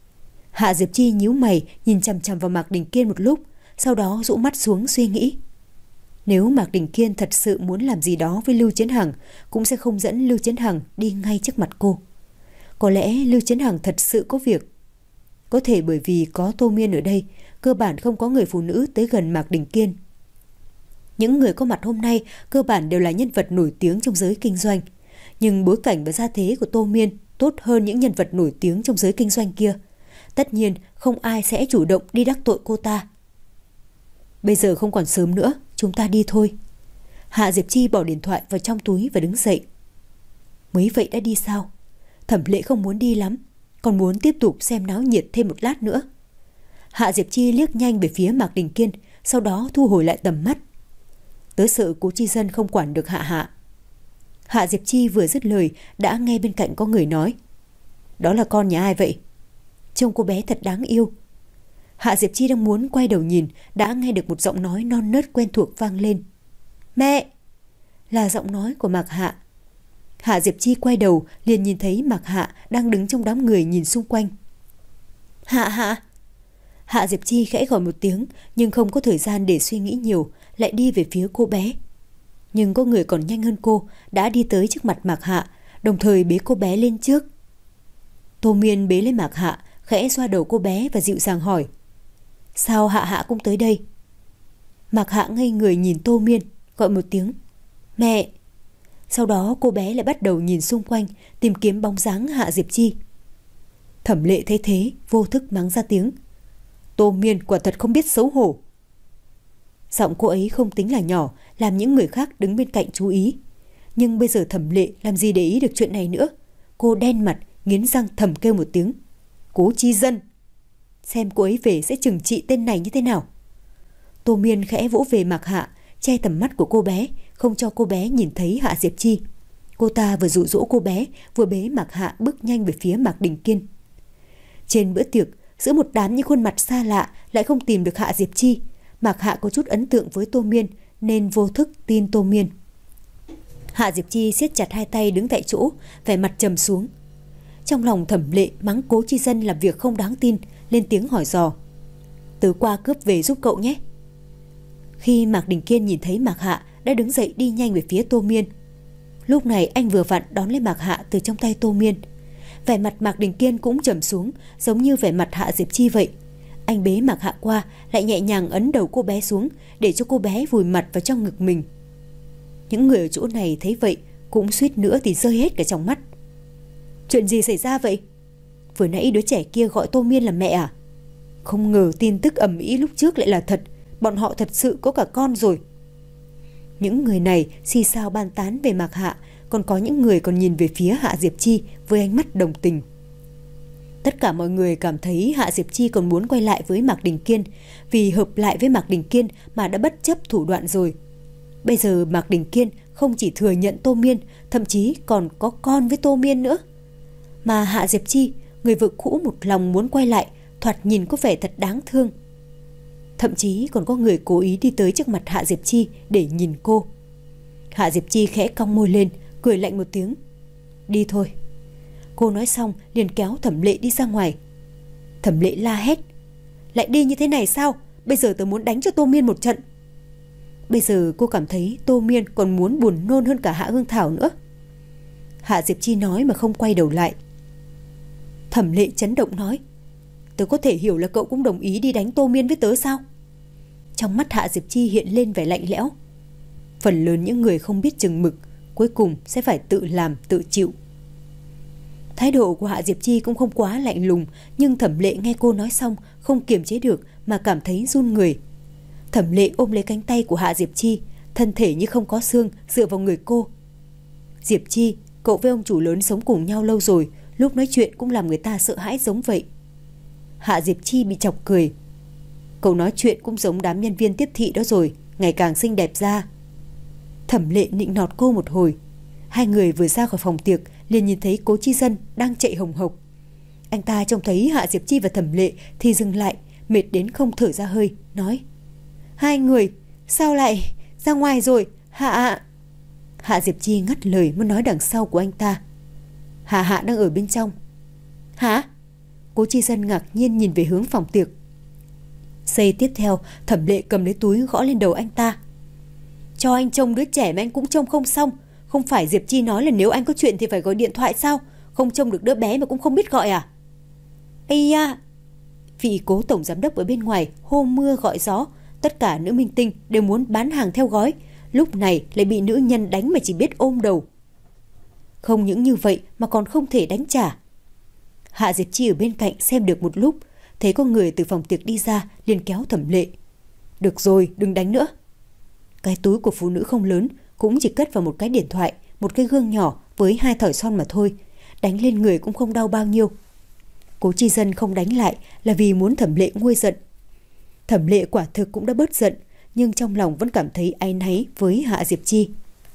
Hạ Diệp Chi nhíu mày nhìn chằm chằm vào Mạc Đình Kiên một lúc, sau đó rũ mắt xuống suy nghĩ. Nếu Mạc Đình Kiên thật sự muốn làm gì đó với Lưu Chiến Hằng, cũng sẽ không dẫn Lưu Chiến Hằng đi ngay trước mặt cô. Có lẽ Lưu Chiến Hằng thật sự có việc. Có thể bởi vì có Tô Miên ở đây, cơ bản không có người phụ nữ tới gần Mạc Đình Kiên. Những người có mặt hôm nay cơ bản đều là nhân vật nổi tiếng trong giới kinh doanh. Nhưng bối cảnh và gia thế của Tô Miên tốt hơn những nhân vật nổi tiếng trong giới kinh doanh kia. Tất nhiên không ai sẽ chủ động đi đắc tội cô ta. "Bây giờ không còn sớm nữa, chúng ta đi thôi." Hạ Diệp Chi bỏ điện thoại vào trong túi và đứng dậy. Mới vậy đã đi sao? Thẩm Lệ không muốn đi lắm, còn muốn tiếp tục xem náo nhiệt thêm một lát nữa. Hạ Diệp Chi liếc nhanh về phía Mạc Đình Kiên, sau đó thu hồi lại tầm mắt. Tớ sợ Cố Chi Dân không quản được Hạ Hạ. Hạ Diệp Chi vừa dứt lời đã nghe bên cạnh có người nói: "Đó là con nhà ai vậy? Trông cô bé thật đáng yêu." Hạ Diệp Chi đang muốn quay đầu nhìn, đã nghe được một giọng nói non nớt quen thuộc vang lên: "Mẹ!" Là giọng nói của Mạc Hạ. Hạ Diệp Chi quay đầu liền nhìn thấy Mạc Hạ đang đứng trong đám người nhìn xung quanh. "Hạ Hạ!" Hạ Diệp Chi khẽ gọi một tiếng, nhưng không có thời gian để suy nghĩ nhiều, lại đi về phía cô bé. Nhưng có người còn nhanh hơn cô, đã đi tới trước mặt Mạc Hạ, đồng thời bế cô bé lên trước. Tô Miên bế lên Mạc Hạ, khẽ xoa đầu cô bé và dịu dàng hỏi: "Sao Hạ Hạ cũng tới đây?" Mạc Hạ ngây người nhìn Tô Miên, gọi một tiếng: "Mẹ!" Sau đó cô bé lại bắt đầu nhìn xung quanh, tìm kiếm bóng dáng Hạ Diệp Chi. Thẩm Lệ thấy thế, vô thức mắng ra tiếng: "Tô Miên quả thật không biết xấu hổ." Giọng cô ấy không tính là nhỏ, làm những người khác đứng bên cạnh chú ý. Nhưng bây giờ Thẩm Lệ làm gì để ý được chuyện này nữa. Cô đen mặt, nghiến răng thầm kêu một tiếng: "Cố Chi Dân!" Xem cô ấy về sẽ trừng trị tên này như thế nào. Tô Miên khẽ vỗ về Mạc Hạ, che tầm mắt của cô bé, không cho cô bé nhìn thấy Hạ Diệp Chi. Cô ta vừa dụ dỗ cô bé, vừa bế Mạc Hạ bước nhanh về phía Mạc Đình Kiên. Trên bữa tiệc, giữa một đám những khuôn mặt xa lạ lại không tìm được Hạ Diệp Chi, Mạc Hạ có chút ấn tượng với Tô Miên nên vô thức tin Tô Miên. Hạ Diệp Chi siết chặt hai tay đứng tại chỗ, vẻ mặt trầm xuống. Trong lòng Thẩm Lệ mắng Cố Chi Dân làm việc không đáng tin, lên tiếng hỏi dò: "Tớ qua cướp về giúp cậu nhé." Khi Mạc Đình Kiên nhìn thấy Mạc Hạ đã đứng dậy đi nhanh về phía Tô Miên. Lúc này anh vừa vặn đón lấy Mạc Hạ từ trong tay Tô Miên. Vẻ mặt Mạc Đình Kiên cũng trầm xuống, giống như vẻ mặt Hạ Diệp Chi vậy. Anh bế Mạc Hạ qua, lại nhẹ nhàng ấn đầu cô bé xuống, để cho cô bé vùi mặt vào trong ngực mình. Những người ở chỗ này thấy vậy cũng suýt nữa thì rơi hết cả trong mắt. Chuyện gì xảy ra vậy? Vừa nãy đứa trẻ kia gọi Tô Miên là mẹ à? Không ngờ tin tức ầm ĩ lúc trước lại là thật, bọn họ thật sự có cả con rồi. Những người này xì xào bàn tán về Mạc Hạ, còn có những người còn nhìn về phía Hạ Diệp Chi với ánh mắt đồng tình. Tất cả mọi người cảm thấy Hạ Diệp Chi còn muốn quay lại với Mạc Đình Kiên, vì hợp lại với Mạc Đình Kiên mà đã bất chấp thủ đoạn rồi. Bây giờ Mạc Đình Kiên không chỉ thừa nhận Tô Miên, thậm chí còn có con với Tô Miên nữa. Mà Hạ Diệp Chi, người vợ cũ một lòng muốn quay lại, thoạt nhìn có vẻ thật đáng thương. Thậm chí còn có người cố ý đi tới trước mặt Hạ Diệp Chi để nhìn cô. Hạ Diệp Chi khẽ cong môi lên, cười lạnh một tiếng: "Đi thôi." Cô nói xong liền kéo Thẩm Lệ đi ra ngoài. Thẩm Lệ la hét: "Lại đi như thế này sao? Bây giờ tớ muốn đánh cho Tô Miên một trận." Bây giờ cô cảm thấy Tô Miên còn muốn buồn nôn hơn cả Hạ Hương Thảo nữa. Hạ Diệp Chi nói mà không quay đầu lại. Thẩm Lệ chấn động nói: "Tớ có thể hiểu là cậu cũng đồng ý đi đánh Tô Miên với tớ sao?" Trong mắt Hạ Diệp Chi hiện lên vẻ lạnh lẽo. Phần lớn những người không biết chừng mực cuối cùng sẽ phải tự làm tự chịu. Thái độ của Hạ Diệp Chi cũng không quá lạnh lùng, nhưng Thẩm Lệ nghe cô nói xong không kiềm chế được mà cảm thấy run người. Thẩm Lệ ôm lấy cánh tay của Hạ Diệp Chi, thân thể như không có xương dựa vào người cô. Diệp Chi, cậu với ông chủ lớn sống cùng nhau lâu rồi, lúc nói chuyện cũng làm người ta sợ hãi giống vậy. Hạ Diệp Chi bị chọc cười. Cậu nói chuyện cũng giống đám nhân viên tiếp thị đó rồi, ngày càng xinh đẹp ra. Thẩm Lệ nịnh nọt cô một hồi. Hai người vừa ra khỏi phòng tiệc liền nhìn thấy Cố Chi Dân đang chạy hồng hộc. Anh ta trông thấy Hạ Diệp Chi và Thẩm Lệ thì dừng lại, mệt đến không thở ra hơi, nói: Hai người, sao lại ra ngoài rồi, Hạ? Hạ Diệp Chi ngắt lời muốn nói đằng sau của anh ta: Hạ Hạ đang ở bên trong. Hả? Cố Chi Dân ngạc nhiên nhìn về hướng phòng tiệc. Giây tiếp theo, Thẩm Lệ cầm lấy túi gõ lên đầu anh ta: Cho anh trông đứa trẻ mà anh cũng trông không xong. Không phải Diệp Chi nói là nếu anh có chuyện thì phải gọi điện thoại sao? Không trông được đứa bé mà cũng không biết gọi à? Ây da! Vị Cố tổng giám đốc ở bên ngoài hô mưa gọi gió. Tất cả nữ minh tinh đều muốn bán hàng theo gói, lúc này lại bị nữ nhân đánh mà chỉ biết ôm đầu. Không những như vậy mà còn không thể đánh trả. Hạ Diệp Chi ở bên cạnh xem được một lúc, thấy có người từ phòng tiệc đi ra liền kéo Thẩm Lệ: Được rồi, đừng đánh nữa. Cái túi của phụ nữ không lớn, cũng chỉ cất vào một cái điện thoại, một cái gương nhỏ với hai thỏi son mà thôi, đánh lên người cũng không đau bao nhiêu. Cố Chi Dân không đánh lại là vì muốn Thẩm Lệ nguôi giận. Thẩm Lệ quả thực cũng đã bớt giận, nhưng trong lòng vẫn cảm thấy áy náy với Hạ Diệp Chi.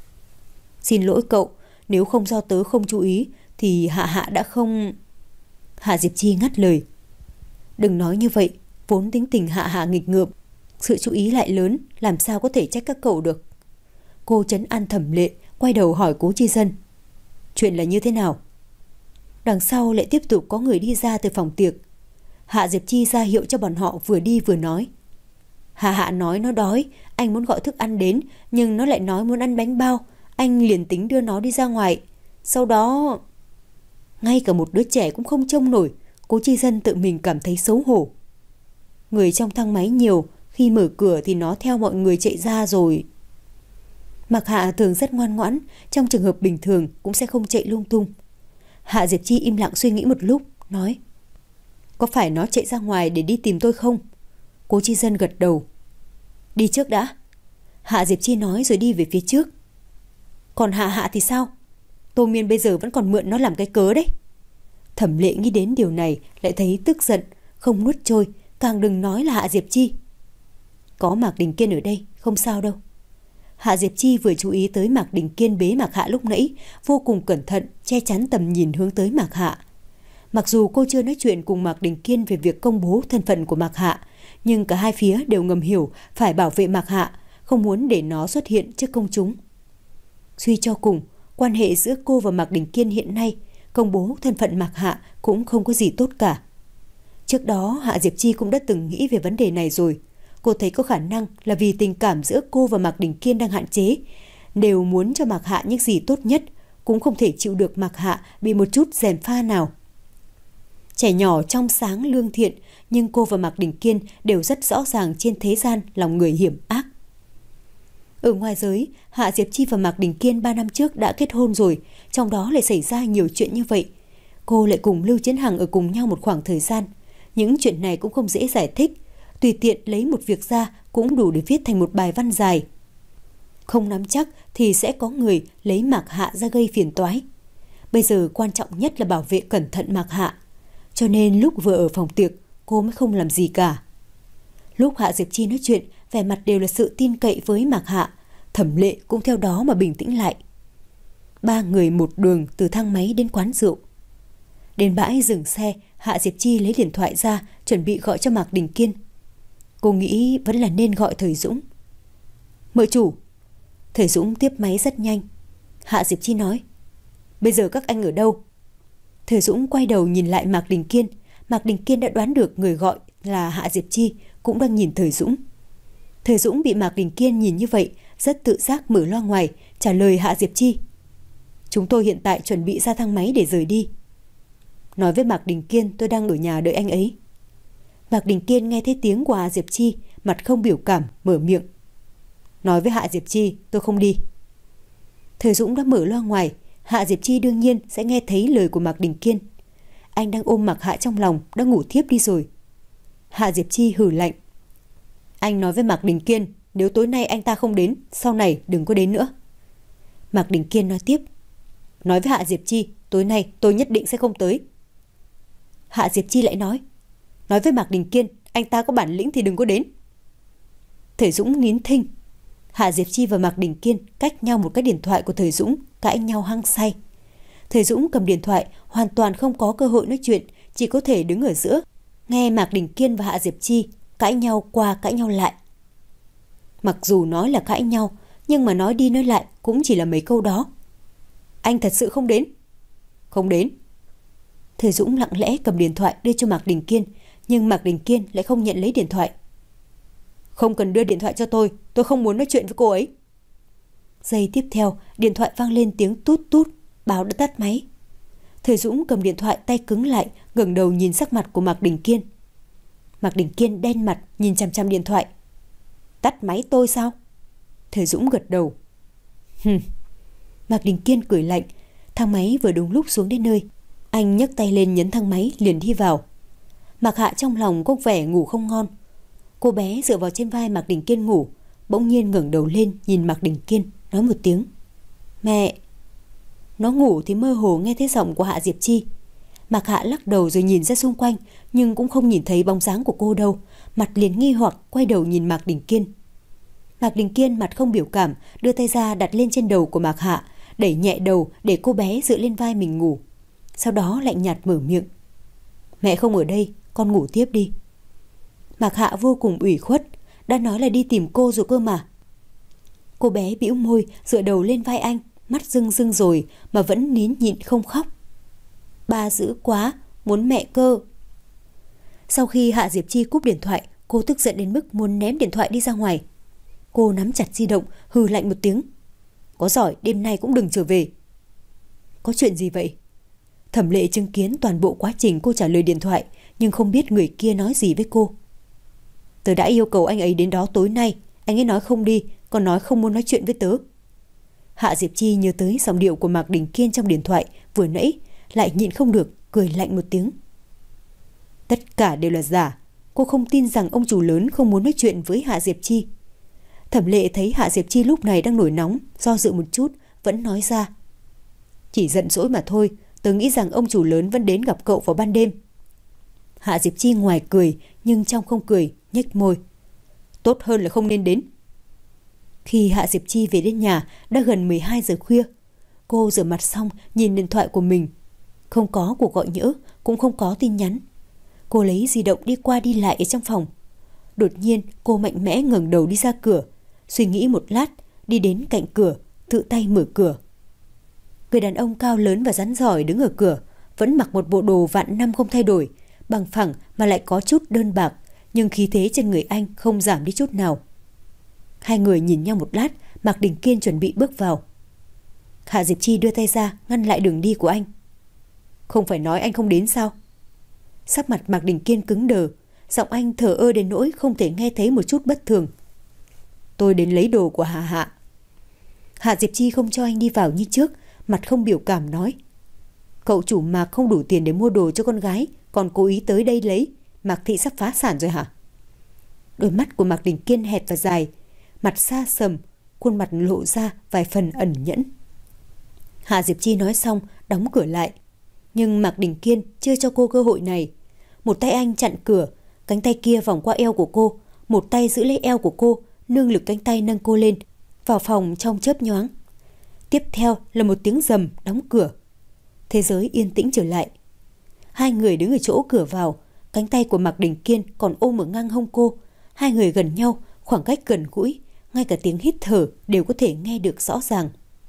Xin lỗi cậu, nếu không do tớ không chú ý thì Hạ Hạ đã không... Hạ Diệp Chi ngắt lời: Đừng nói như vậy, vốn tính tình Hạ Hạ nghịch ngợm, sự chú ý lại lớn, làm sao có thể trách các cậu được. Cô trấn an Thẩm Lệ, quay đầu hỏi Cố Chi Dân: Chuyện là như thế nào? Đằng sau lại tiếp tục có người đi ra từ phòng tiệc. Hạ Diệp Chi ra hiệu cho bọn họ vừa đi vừa nói: Hạ Hạ nói nó đói, anh muốn gọi thức ăn đến, nhưng nó lại nói muốn ăn bánh bao. Anh liền tính đưa nó đi ra ngoài. Sau đó... Ngay cả một đứa trẻ cũng không trông nổi. Cố Chi Dân tự mình cảm thấy xấu hổ. Người trong thang máy nhiều, khi mở cửa thì nó theo mọi người chạy ra rồi. Mạc Hạ thường rất ngoan ngoãn, trong trường hợp bình thường cũng sẽ không chạy lung tung. Hạ Diệp Chi im lặng suy nghĩ một lúc, nói: Có phải nó chạy ra ngoài để đi tìm tôi không? Cố Chi Dân gật đầu. Đi trước đã. Hạ Diệp Chi nói rồi đi về phía trước. Còn Hạ Hạ thì sao? Tô Miên bây giờ vẫn còn mượn nó làm cái cớ đấy. Thẩm Lệ nghĩ đến điều này lại thấy tức giận, không nuốt trôi, càng đừng nói là Hạ Diệp Chi. Có Mạc Đình Kiên ở đây, không sao đâu. Hạ Diệp Chi vừa chú ý tới Mạc Đình Kiên bế Mạc Hạ lúc nãy, vô cùng cẩn thận, che chắn tầm nhìn hướng tới Mạc Hạ. Mặc dù cô chưa nói chuyện cùng Mạc Đình Kiên về việc công bố thân phận của Mạc Hạ, nhưng cả hai phía đều ngầm hiểu phải bảo vệ Mạc Hạ, không muốn để nó xuất hiện trước công chúng. Suy cho cùng, quan hệ giữa cô và Mạc Đình Kiên hiện nay, công bố thân phận Mạc Hạ cũng không có gì tốt cả. Trước đó Hạ Diệp Chi cũng đã từng nghĩ về vấn đề này rồi. Cô thấy có khả năng là vì tình cảm giữa cô và Mạc Đình Kiên đang hạn chế, đều muốn cho Mạc Hạ những gì tốt nhất, cũng không thể chịu được Mạc Hạ bị một chút gièm pha nào. Trẻ nhỏ trong sáng lương thiện, nhưng cô và Mạc Đình Kiên đều rất rõ ràng trên thế gian lòng người hiểm ác. Ở ngoài giới, Hạ Diệp Chi và Mạc Đình Kiên ba năm trước đã kết hôn rồi, trong đó lại xảy ra nhiều chuyện như vậy. Cô lại cùng Lưu Chiến Hằng ở cùng nhau một khoảng thời gian. Những chuyện này cũng không dễ giải thích, tùy tiện lấy một việc ra cũng đủ để viết thành một bài văn dài. Không nắm chắc thì sẽ có người lấy Mạc Hạ ra gây phiền toái. Bây giờ quan trọng nhất là bảo vệ cẩn thận Mạc Hạ. Cho nên lúc vừa ở phòng tiệc, cô mới không làm gì cả. Lúc Hạ Diệp Chi nói chuyện, vẻ mặt đều là sự tin cậy với Mạc Hạ. Thẩm Lệ cũng theo đó mà bình tĩnh lại. Ba người một đường từ thang máy đến quán rượu. Đến bãi dừng xe, Hạ Diệp Chi lấy điện thoại ra, chuẩn bị gọi cho Mạc Đình Kiên. Cô nghĩ vẫn là nên gọi Thời Dũng. Mợ chủ. Thời Dũng tiếp máy rất nhanh. Hạ Diệp Chi nói: Bây giờ các anh ở đâu? Thời Dũng quay đầu nhìn lại Mạc Đình Kiên. Mạc Đình Kiên đã đoán được người gọi là Hạ Diệp Chi, cũng đang nhìn Thời Dũng. Thời Dũng bị Mạc Đình Kiên nhìn như vậy, rất tự giác mở loa ngoài, trả lời Hạ Diệp Chi: Chúng tôi hiện tại chuẩn bị ra thang máy để rời đi. Nói với Mạc Đình Kiên tôi đang ở nhà đợi anh ấy. Mạc Đình Kiên nghe thấy tiếng của Hạ Diệp Chi, mặt không biểu cảm, mở miệng: Nói với Hạ Diệp Chi tôi không đi. Thời Dũng đã mở loa ngoài, Hạ Diệp Chi đương nhiên sẽ nghe thấy lời của Mạc Đình Kiên. Anh đang ôm Mạc Hạ trong lòng, đã ngủ thiếp đi rồi. Hạ Diệp Chi hừ lạnh: Anh nói với Mạc Đình Kiên, nếu tối nay anh ta không đến, sau này đừng có đến nữa. Mạc Đình Kiên nói tiếp. Nói với Hạ Diệp Chi, tối nay tôi nhất định sẽ không tới. Hạ Diệp Chi lại nói. Nói với Mạc Đình Kiên, anh ta có bản lĩnh thì đừng có đến. Thời Dũng nín thinh. Hạ Diệp Chi và Mạc Đình Kiên cách nhau một cái điện thoại của Thời Dũng, cãi nhau hăng say. Thời Dũng cầm điện thoại, hoàn toàn không có cơ hội nói chuyện, chỉ có thể đứng ở giữa, nghe Mạc Đình Kiên và Hạ Diệp Chi cãi nhau qua cãi nhau lại. Mặc dù nói là cãi nhau, nhưng mà nói đi nói lại cũng chỉ là mấy câu đó. Anh thật sự không đến? Không đến. Thời Dũng lặng lẽ cầm điện thoại đưa cho Mạc Đình Kiên, nhưng Mạc Đình Kiên lại không nhận lấy điện thoại. Không cần đưa điện thoại cho tôi, tôi không muốn nói chuyện với cô ấy. Giây tiếp theo, điện thoại vang lên tiếng tút tút, báo đã tắt máy. Thời Dũng cầm điện thoại tay cứng lại, ngẩng đầu nhìn sắc mặt của Mạc Đình Kiên. Mạc Đình Kiên đen mặt nhìn chằm chằm điện thoại. Tắt máy tôi sao? Thời Dũng gật đầu. Hừm. Mạc Đình Kiên cười lạnh. Thang máy vừa đúng lúc xuống đến nơi. Anh nhấc tay lên nhấn thang máy liền đi vào. Mạc Hạ trong lòng có vẻ ngủ không ngon. Cô bé dựa vào trên vai Mạc Đình Kiên ngủ, bỗng nhiên ngẩng đầu lên nhìn Mạc Đình Kiên, nói một tiếng. Mẹ. Nó ngủ thì mơ hồ nghe thấy giọng của Hạ Diệp Chi. Mạc Hạ lắc đầu rồi nhìn ra xung quanh, nhưng cũng không nhìn thấy bóng dáng của cô đâu, mặt liền nghi hoặc quay đầu nhìn Mạc Đình Kiên. Mạc Đình Kiên mặt không biểu cảm, đưa tay ra đặt lên trên đầu của Mạc Hạ, đẩy nhẹ đầu để cô bé dựa lên vai mình ngủ. Sau đó lạnh nhạt mở miệng. Mẹ không ở đây, con ngủ tiếp đi. Mạc Hạ vô cùng ủy khuất, đã nói là đi tìm cô rồi cơ mà. Cô bé bĩu môi dựa đầu lên vai anh, mắt rưng rưng rồi mà vẫn nín nhịn không khóc. Ba dữ quá, muốn mẹ cơ. Sau khi Hạ Diệp Chi cúp điện thoại, cô tức giận đến mức muốn ném điện thoại đi ra ngoài. Cô nắm chặt di động, hừ lạnh một tiếng. Có giỏi đêm nay cũng đừng trở về. Có chuyện gì vậy? Thẩm Lệ chứng kiến toàn bộ quá trình cô trả lời điện thoại, nhưng không biết người kia nói gì với cô. Tớ đã yêu cầu anh ấy đến đó tối nay, anh ấy nói không đi, còn nói không muốn nói chuyện với tớ. Hạ Diệp Chi nhớ tới giọng điệu của Mạc Đình Kiên trong điện thoại vừa nãy, lại nhịn không được, cười lạnh một tiếng. Tất cả đều là giả. Cô không tin rằng ông chủ lớn không muốn nói chuyện với Hạ Diệp Chi. Thẩm Lệ thấy Hạ Diệp Chi lúc này đang nổi nóng, do dự một chút, vẫn nói ra. Chỉ giận dỗi mà thôi, tớ nghĩ rằng ông chủ lớn vẫn đến gặp cậu vào ban đêm. Hạ Diệp Chi ngoài cười, nhưng trong không cười, nhếch môi. Tốt hơn là không nên đến. Khi Hạ Diệp Chi về đến nhà, đã gần mười hai giờ khuya. Cô rửa mặt xong, nhìn điện thoại của mình. Không có cuộc gọi nhỡ, cũng không có tin nhắn. Cô lấy di động đi qua đi lại ở trong phòng. Đột nhiên cô mạnh mẽ ngẩng đầu đi ra cửa, suy nghĩ một lát, đi đến cạnh cửa, tự tay mở cửa. Người đàn ông cao lớn và rắn giỏi đứng ở cửa, vẫn mặc một bộ đồ vạn năm không thay đổi, bằng phẳng mà lại có chút đơn bạc, nhưng khí thế trên người anh không giảm đi chút nào. Hai người nhìn nhau một lát, Mạc Đình Kiên chuẩn bị bước vào. Hạ Diệp Chi đưa tay ra ngăn lại đường đi của anh. Không phải nói anh không đến sao? Sắc mặt Mạc Đình Kiên cứng đờ, giọng anh thờ ơ đến nỗi không thể nghe thấy một chút bất thường. Tôi đến lấy đồ của Hạ Hạ. Hạ Diệp Chi không cho anh đi vào như trước, mặt không biểu cảm nói. Cậu chủ Mạc không đủ tiền để mua đồ cho con gái, còn cố ý tới đây lấy. Mạc thị sắp phá sản rồi hả? Đôi mắt của Mạc Đình Kiên hẹp và dài, mặt xa sầm, khuôn mặt lộ ra vài phần ẩn nhẫn. Hạ Diệp Chi nói xong, đóng cửa lại. Nhưng Mạc Đình Kiên chưa cho cô cơ hội này. Một tay anh chặn cửa, cánh tay kia vòng qua eo của cô, một tay giữ lấy eo của cô, nương lực cánh tay nâng cô lên, vào phòng trong chớp nhoáng. Tiếp theo là một tiếng rầm đóng cửa. Thế giới yên tĩnh trở lại. Hai người đứng ở chỗ cửa vào, cánh tay của Mạc Đình Kiên còn ôm ở ngang hông cô. Hai người gần nhau, khoảng cách gần gũi, ngay cả tiếng hít thở đều có thể nghe được rõ ràng.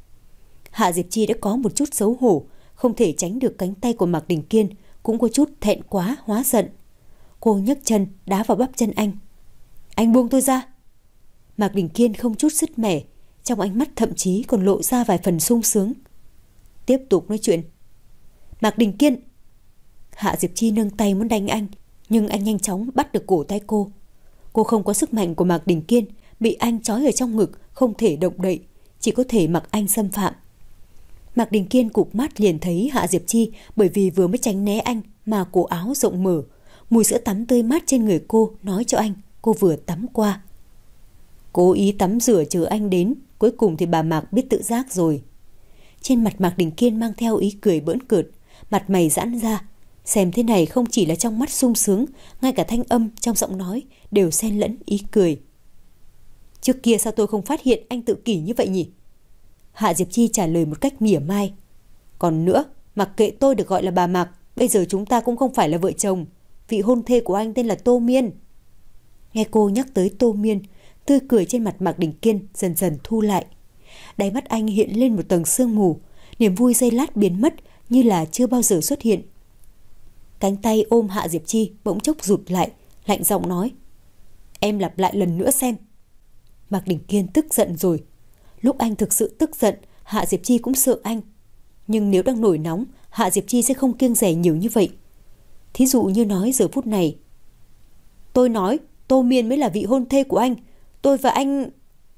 Hạ Diệp Chi đã có một chút xấu hổ, không thể tránh được cánh tay của Mạc Đình Kiên, cũng có chút thẹn quá hóa giận. Cô nhấc chân đá vào bắp chân anh. Anh buông tôi ra. Mạc Đình Kiên không chút sứt mẻ, trong ánh mắt thậm chí còn lộ ra vài phần sung sướng. Tiếp tục nói chuyện. Mạc Đình Kiên. Hạ Diệp Chi nâng tay muốn đánh anh, nhưng anh nhanh chóng bắt được cổ tay cô. Cô không có sức mạnh của Mạc Đình Kiên, bị anh trói ở trong ngực, không thể động đậy, chỉ có thể mặc anh xâm phạm. Mạc Đình Kiên cụp mắt liền thấy Hạ Diệp Chi bởi vì vừa mới tránh né anh mà cổ áo rộng mở, mùi sữa tắm tươi mát trên người cô nói cho anh cô vừa tắm qua. Cố ý tắm rửa chờ anh đến, cuối cùng thì bà Mạc biết tự giác rồi. Trên mặt Mạc Đình Kiên mang theo ý cười bỡn cợt, mặt mày giãn ra. Xem thế này không chỉ là trong mắt sung sướng, ngay cả thanh âm trong giọng nói đều xen lẫn ý cười. Trước kia sao tôi không phát hiện anh tự kỷ như vậy nhỉ? Hạ Diệp Chi trả lời một cách mỉa mai. Còn nữa, mặc kệ tôi được gọi là bà Mạc, bây giờ chúng ta cũng không phải là vợ chồng. Vị hôn thê của anh tên là Tô Miên. Nghe cô nhắc tới Tô Miên, tươi cười trên mặt Mạc Đình Kiên dần dần thu lại. Đáy mắt anh hiện lên một tầng sương mù, niềm vui giây lát biến mất như là chưa bao giờ xuất hiện. Cánh tay ôm Hạ Diệp Chi bỗng chốc rụt lại, lạnh giọng nói. Em lặp lại lần nữa xem. Mạc Đình Kiên tức giận rồi. Lúc anh thực sự tức giận, Hạ Diệp Chi cũng sợ anh. Nhưng nếu đang nổi nóng, Hạ Diệp Chi sẽ không kiêng dè nhiều như vậy. Thí dụ như nói giờ phút này. Tôi nói Tô Miên mới là vị hôn thê của anh. Tôi và anh...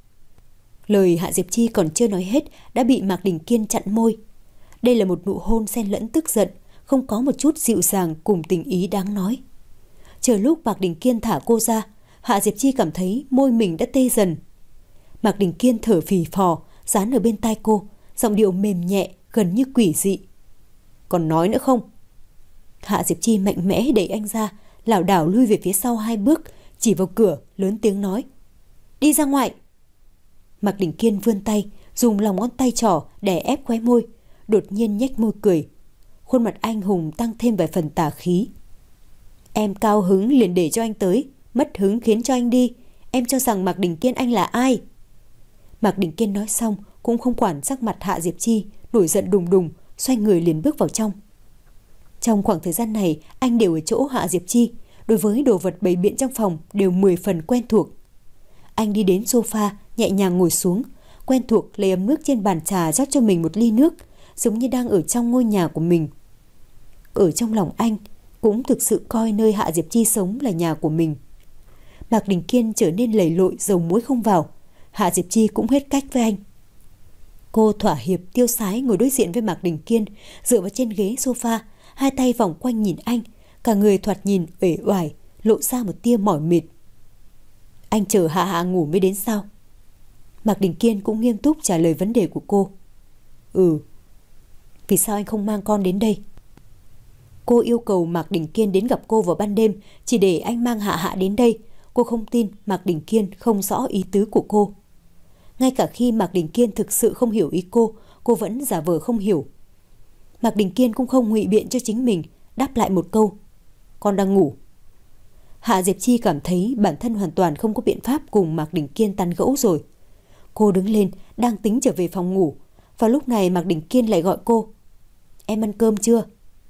Lời Hạ Diệp Chi còn chưa nói hết đã bị Mạc Đình Kiên chặn môi. Đây là một nụ hôn xen lẫn tức giận, không có một chút dịu dàng cùng tình ý đáng nói. Chờ lúc Mạc Đình Kiên thả cô ra, Hạ Diệp Chi cảm thấy môi mình đã tê dần. Mạc Đình Kiên thở phì phò, dán ở bên tai cô, giọng điệu mềm nhẹ, gần như quỷ dị. Còn nói nữa không? Hạ Diệp Chi mạnh mẽ đẩy anh ra, lảo đảo lui về phía sau hai bước, chỉ vào cửa, lớn tiếng nói. Đi ra ngoài! Mạc Đình Kiên vươn tay, dùng lòng ngón tay trỏ đè ép khóe môi, đột nhiên nhếch môi cười. Khuôn mặt anh hùng tăng thêm vài phần tà khí. Em cao hứng liền để cho anh tới, mất hứng khiến cho anh đi. Em cho rằng Mạc Đình Kiên anh là ai? Mạc Đình Kiên nói xong cũng không quản sắc mặt Hạ Diệp Chi, nổi giận đùng đùng, xoay người liền bước vào trong. Trong khoảng thời gian này, anh đều ở chỗ Hạ Diệp Chi, đối với đồ vật bày biện trong phòng đều mười phần quen thuộc. Anh đi đến sofa, nhẹ nhàng ngồi xuống, quen thuộc lấy ấm nước trên bàn trà rót cho mình một ly nước, giống như đang ở trong ngôi nhà của mình. Ở trong lòng anh, cũng thực sự coi nơi Hạ Diệp Chi sống là nhà của mình. Mạc Đình Kiên trở nên lầy lội dầu muối không vào, Hạ Diệp Chi cũng hết cách với anh. Cô thỏa hiệp tiêu sái ngồi đối diện với Mạc Đình Kiên, dựa vào trên ghế sofa, hai tay vòng quanh nhìn anh, cả người thoạt nhìn uể oải, lộ ra một tia mỏi mệt. Anh chờ Hạ Hạ ngủ mới đến sao? Mạc Đình Kiên cũng nghiêm túc trả lời vấn đề của cô. Ừ. Vì sao anh không mang con đến đây? Cô yêu cầu Mạc Đình Kiên đến gặp cô vào ban đêm, chỉ để anh mang Hạ Hạ đến đây. Cô không tin Mạc Đình Kiên không rõ ý tứ của cô. Ngay cả khi Mạc Đình Kiên thực sự không hiểu ý cô, cô vẫn giả vờ không hiểu. Mạc Đình Kiên cũng không ngụy biện cho chính mình, đáp lại một câu. Con đang ngủ. Hạ Diệp Chi cảm thấy bản thân hoàn toàn không có biện pháp cùng Mạc Đình Kiên tán gẫu rồi. Cô đứng lên, đang tính trở về phòng ngủ. Và lúc này Mạc Đình Kiên lại gọi cô. Em ăn cơm chưa?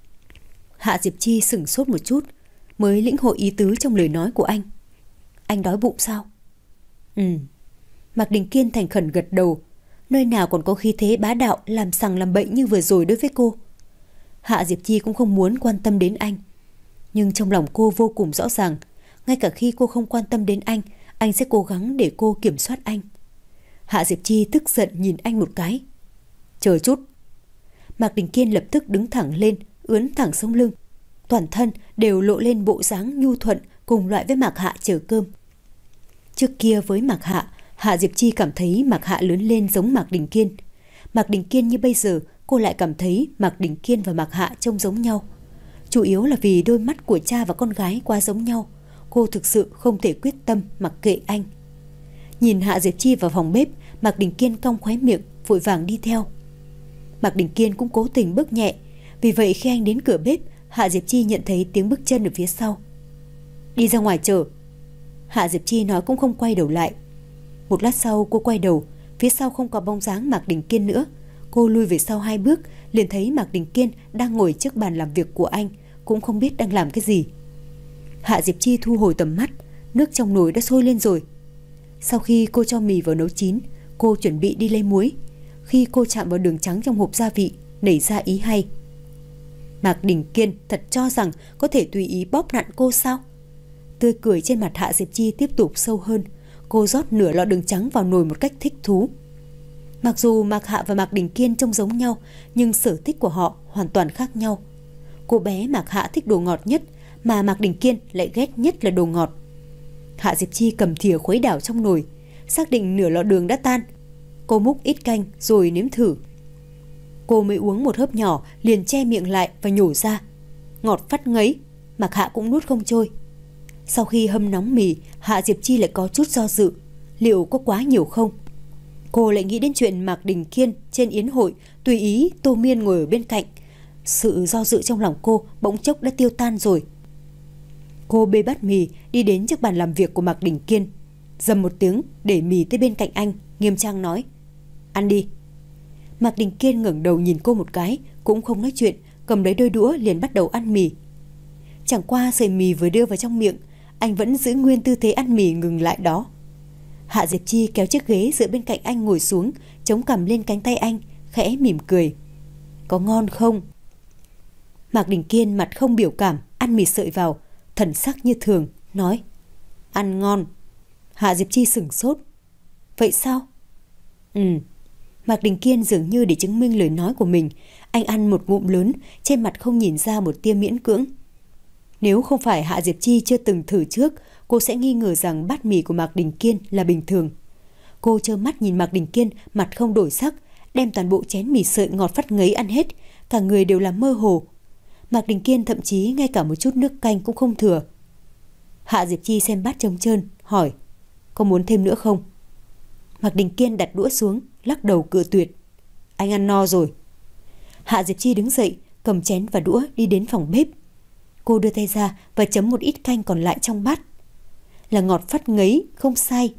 Hạ Diệp Chi sửng sốt một chút, mới lĩnh hội ý tứ trong lời nói của anh. Anh đói bụng sao? Ừ. Mạc Đình Kiên thành khẩn gật đầu. Nơi nào còn có khí thế bá đạo làm sằng làm bậy như vừa rồi đối với cô. Hạ Diệp Chi cũng không muốn quan tâm đến anh. Nhưng trong lòng cô vô cùng rõ ràng, ngay cả khi cô không quan tâm đến anh, anh sẽ cố gắng để cô kiểm soát anh. Hạ Diệp Chi tức giận nhìn anh một cái. Chờ chút. Mạc Đình Kiên lập tức đứng thẳng lên, ướn thẳng sống lưng. Toàn thân đều lộ lên bộ dáng nhu thuận cùng loại với Mạc Hạ chờ cơm. Trước kia với Mạc Hạ, Hạ Diệp Chi cảm thấy Mạc Hạ lớn lên giống Mạc Đình Kiên. Mạc Đình Kiên như bây giờ, cô lại cảm thấy Mạc Đình Kiên và Mạc Hạ trông giống nhau. Chủ yếu là vì đôi mắt của cha và con gái quá giống nhau. Cô thực sự không thể quyết tâm mặc kệ anh. Nhìn Hạ Diệp Chi vào phòng bếp, Mạc Đình Kiên cong khóe miệng, vội vàng đi theo. Mạc Đình Kiên cũng cố tình bước nhẹ. Vì vậy khi anh đến cửa bếp, Hạ Diệp Chi nhận thấy tiếng bước chân ở phía sau. Đi ra ngoài chờ. Hạ Diệp Chi nói cũng không quay đầu lại. Một lát sau cô quay đầu, phía sau không có bóng dáng Mạc Đình Kiên nữa. Cô lui về sau hai bước, liền thấy Mạc Đình Kiên đang ngồi trước bàn làm việc của anh, cũng không biết đang làm cái gì. Hạ Diệp Chi thu hồi tầm mắt, nước trong nồi đã sôi lên rồi. Sau khi cô cho mì vào nấu chín, cô chuẩn bị đi lấy muối. Khi cô chạm vào đường trắng trong hộp gia vị, nảy ra ý hay. Mạc Đình Kiên thật cho rằng có thể tùy ý bóp nặn cô sao? Tươi cười trên mặt Hạ Diệp Chi tiếp tục sâu hơn. Cô rót nửa lọ đường trắng vào nồi một cách thích thú. Mặc dù Mạc Hạ và Mạc Đình Kiên trông giống nhau, nhưng sở thích của họ hoàn toàn khác nhau. Cô bé Mạc Hạ thích đồ ngọt nhất, mà Mạc Đình Kiên lại ghét nhất là đồ ngọt. Hạ Diệp Chi cầm thìa khuấy đảo trong nồi, xác định nửa lọ đường đã tan. Cô múc ít canh rồi nếm thử. Cô mới uống một hớp nhỏ liền che miệng lại và nhổ ra. Ngọt phát ngấy, Mạc Hạ cũng nuốt không trôi. Sau khi hâm nóng mì, Hạ Diệp Chi lại có chút do dự, liệu có quá nhiều không? Cô lại nghĩ đến chuyện Mạc Đình Kiên trên yến hội tùy ý Tô Miên ngồi ở bên cạnh. Sự do dự trong lòng cô bỗng chốc đã tiêu tan rồi. Cô bê bát mì đi đến trước bàn làm việc của Mạc Đình Kiên, dầm một tiếng để mì tới bên cạnh anh, nghiêm trang nói: "Ăn đi." Mạc Đình Kiên ngẩng đầu nhìn cô một cái, cũng không nói chuyện, cầm lấy đôi đũa liền bắt đầu ăn mì. Chẳng qua sợi mì vừa đưa vào trong miệng, anh vẫn giữ nguyên tư thế ăn mì ngừng lại đó. Hạ Diệp Chi kéo chiếc ghế dựa bên cạnh anh ngồi xuống, chống cằm lên cánh tay anh, khẽ mỉm cười: "Có ngon không?" Mạc Đình Kiên mặt không biểu cảm, ăn mì sợi vào, thần sắc như thường, nói: "Ăn ngon." Hạ Diệp Chi sửng sốt: "Vậy sao?" Ừ. Mạc Đình Kiên dường như để chứng minh lời nói của mình, anh ăn một ngụm lớn, trên mặt không nhìn ra một tia miễn cưỡng. Nếu không phải Hạ Diệp Chi chưa từng thử trước, cô sẽ nghi ngờ rằng bát mì của Mạc Đình Kiên là bình thường. Cô trơ mắt nhìn Mạc Đình Kiên mặt không đổi sắc, đem toàn bộ chén mì sợi ngọt phát ngấy ăn hết, cả người đều là mơ hồ. Mạc Đình Kiên thậm chí ngay cả một chút nước canh cũng không thừa. Hạ Diệp Chi xem bát trống trơn, hỏi: "Có muốn thêm nữa không?" Mạc Đình Kiên đặt đũa xuống, lắc đầu cự tuyệt: "Anh ăn no rồi." Hạ Diệp Chi đứng dậy, cầm chén và đũa đi đến phòng bếp. Cô đưa tay ra và chấm một ít canh còn lại trong bát. Là ngọt phát ngấy, không sai.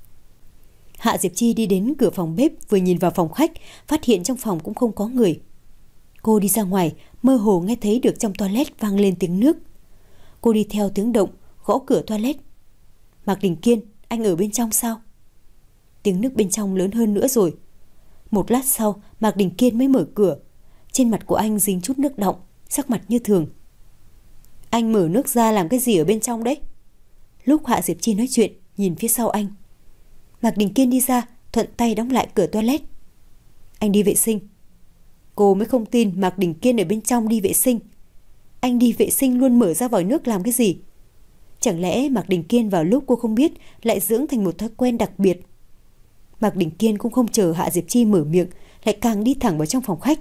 Hạ Diệp Chi đi đến cửa phòng bếp, vừa nhìn vào phòng khách, phát hiện trong phòng cũng không có người. Cô đi ra ngoài, mơ hồ nghe thấy được trong toilet vang lên tiếng nước. Cô đi theo tiếng động, gõ cửa toilet. "Mạc Đình Kiên, anh ở bên trong sao?" Tiếng nước bên trong lớn hơn nữa rồi. Một lát sau, Mạc Đình Kiên mới mở cửa. Trên mặt của anh dính chút nước đọng, sắc mặt như thường. "Anh mở nước ra làm cái gì ở bên trong đấy?" Lúc Hạ Diệp Chi nói chuyện, nhìn phía sau anh. Mạc Đình Kiên đi ra, thuận tay đóng lại cửa toilet. "Anh đi vệ sinh." Cô mới không tin Mạc Đình Kiên ở bên trong đi vệ sinh. Anh đi vệ sinh luôn mở ra vòi nước làm cái gì? Chẳng lẽ Mạc Đình Kiên vào lúc cô không biết lại dưỡng thành một thói quen đặc biệt? Mạc Đình Kiên cũng không chờ Hạ Diệp Chi mở miệng, lại càng đi thẳng vào trong phòng khách.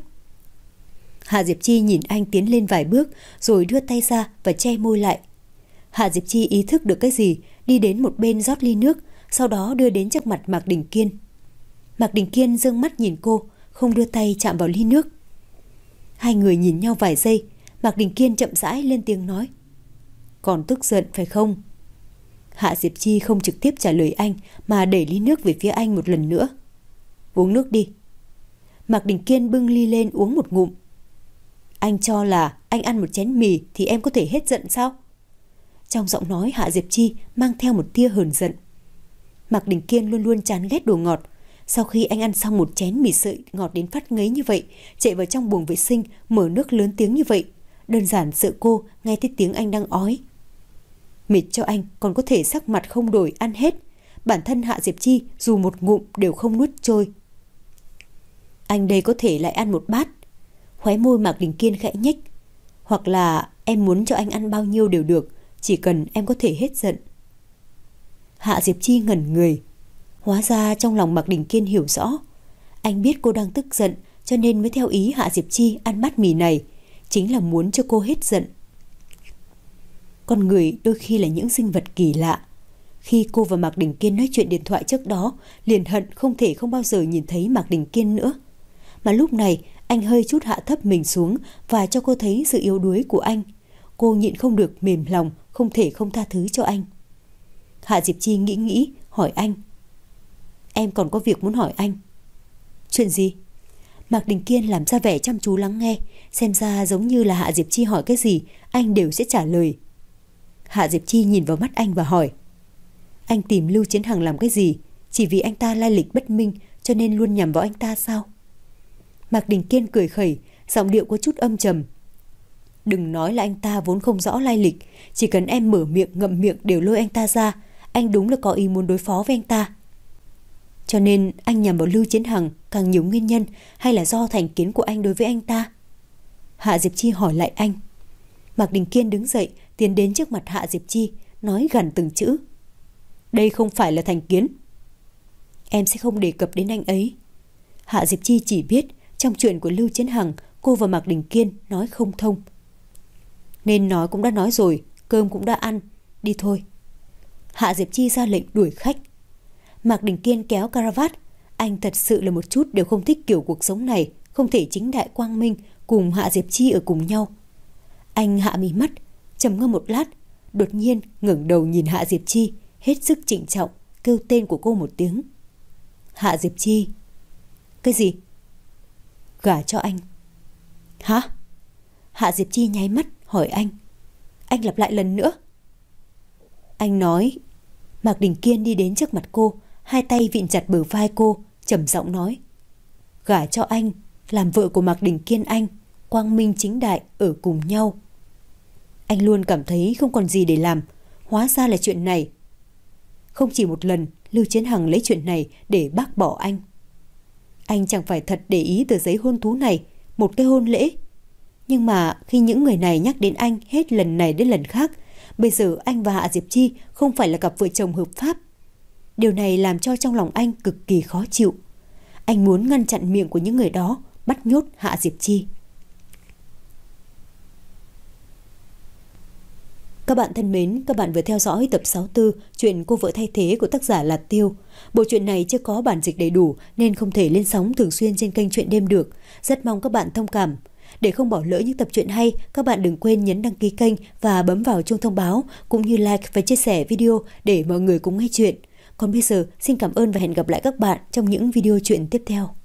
Hạ Diệp Chi nhìn anh tiến lên vài bước, rồi đưa tay ra và che môi lại. Hạ Diệp Chi ý thức được cái gì, đi đến một bên rót ly nước, sau đó đưa đến trước mặt Mạc Đình Kiên. Mạc Đình Kiên giương mắt nhìn cô, không đưa tay chạm vào ly nước. Hai người nhìn nhau vài giây, Mạc Đình Kiên chậm rãi lên tiếng nói: "Còn tức giận phải không?" Hạ Diệp Chi không trực tiếp trả lời anh, mà đẩy ly nước về phía anh một lần nữa. "Uống nước đi." Mạc Đình Kiên bưng ly lên uống một ngụm. "Anh cho là anh ăn một chén mì thì em có thể hết giận sao?" Trong giọng nói Hạ Diệp Chi mang theo một tia hờn giận. Mạc Đình Kiên luôn luôn chán ghét đồ ngọt. Sau khi anh ăn xong một chén mì sợi ngọt đến phát ngấy như vậy, chạy vào trong buồng vệ sinh mở nước lớn tiếng như vậy, đơn giản sợ cô nghe thấy tiếng anh đang ói. Mệt cho anh còn có thể sắc mặt không đổi ăn hết. Bản thân Hạ Diệp Chi dù một ngụm đều không nuốt trôi. Anh đây có thể lại ăn một bát. Khóe môi Mạc Đình Kiên khẽ nhếch. Hoặc là em muốn cho anh ăn bao nhiêu đều được, chỉ cần em có thể hết giận. Hạ Diệp Chi ngẩn người. Hóa ra trong lòng Mạc Đình Kiên hiểu rõ. Anh biết cô đang tức giận, cho nên mới theo ý Hạ Diệp Chi ăn bát mì này, chính là muốn cho cô hết giận. Con người đôi khi là những sinh vật kỳ lạ. Khi cô và Mạc Đình Kiên nói chuyện điện thoại trước đó, liền hận không thể không bao giờ nhìn thấy Mạc Đình Kiên nữa. Mà lúc này anh hơi chút hạ thấp mình xuống và cho cô thấy sự yếu đuối của anh. Cô nhịn không được mềm lòng, không thể không tha thứ cho anh. Hạ Diệp Chi nghĩ nghĩ, hỏi anh: "Em còn có việc muốn hỏi anh." "Chuyện gì?" Mạc Đình Kiên làm ra vẻ chăm chú lắng nghe, xem ra giống như là Hạ Diệp Chi hỏi cái gì, anh đều sẽ trả lời. Hạ Diệp Chi nhìn vào mắt anh và hỏi: "Anh tìm Lưu Chiến Hằng làm cái gì? Chỉ vì anh ta lai lịch bất minh cho nên luôn nhằm vào anh ta sao?" Mạc Đình Kiên cười khẩy, giọng điệu có chút âm trầm: "Đừng nói là anh ta vốn không rõ lai lịch, chỉ cần em mở miệng ngậm miệng đều lôi anh ta ra, anh đúng là có ý muốn đối phó với anh ta. Cho nên anh nhằm vào Lưu Chiến Hằng càng nhiều nguyên nhân, hay là do thành kiến của anh đối với anh ta?" Hạ Diệp Chi hỏi lại anh. Mạc Đình Kiên đứng dậy, tiến đến trước mặt Hạ Diệp Chi, nói gằn từng chữ: Đây không phải là thành kiến. Em sẽ không đề cập đến anh ấy. Hạ Diệp Chi chỉ biết trong chuyện của Lưu Chiến Hằng, cô và Mạc Đình Kiên nói không thông. Nên nói cũng đã nói rồi, cơm cũng đã ăn, đi thôi. Hạ Diệp Chi ra lệnh đuổi khách. Mạc Đình Kiên kéo caravat. Anh thật sự là một chút đều không thích kiểu cuộc sống này, không thể chính đại quang minh cùng Hạ Diệp Chi ở cùng nhau. Anh hạ mí mắt, trầm ngâm một lát, đột nhiên ngẩng đầu nhìn Hạ Diệp Chi, hết sức trịnh trọng, kêu tên của cô một tiếng. Hạ Diệp Chi. Cái gì? Gả cho anh. Hả? Hạ Diệp Chi nháy mắt hỏi anh. Anh lặp lại lần nữa. Anh nói. Mạc Đình Kiên đi đến trước mặt cô, hai tay vịn chặt bờ vai cô, trầm giọng nói. Gả cho anh, làm vợ của Mạc Đình Kiên anh, quang minh chính đại ở cùng nhau. Anh luôn cảm thấy không còn gì để làm, hóa ra là chuyện này. Không chỉ một lần Lưu Chiến Hằng lấy chuyện này để bác bỏ anh. Anh chẳng phải thật để ý tờ giấy hôn thú này, một cái hôn lễ. Nhưng mà khi những người này nhắc đến anh hết lần này đến lần khác, bây giờ anh và Hạ Diệp Chi không phải là cặp vợ chồng hợp pháp. Điều này làm cho trong lòng anh cực kỳ khó chịu. Anh muốn ngăn chặn miệng của những người đó, bắt nhốt Hạ Diệp Chi. Các bạn thân mến, các bạn vừa theo dõi tập sáu mươi tư chuyện Cô vợ thay thế của tác giả là Tiêu. Bộ truyện này chưa có bản dịch đầy đủ nên không thể lên sóng thường xuyên trên kênh Truyện Đêm được. Rất mong các bạn thông cảm. Để không bỏ lỡ những tập truyện hay, các bạn đừng quên nhấn đăng ký kênh và bấm vào chuông thông báo, cũng như like và chia sẻ video để mọi người cùng nghe chuyện. Còn bây giờ, xin cảm ơn và hẹn gặp lại các bạn trong những video truyện tiếp theo.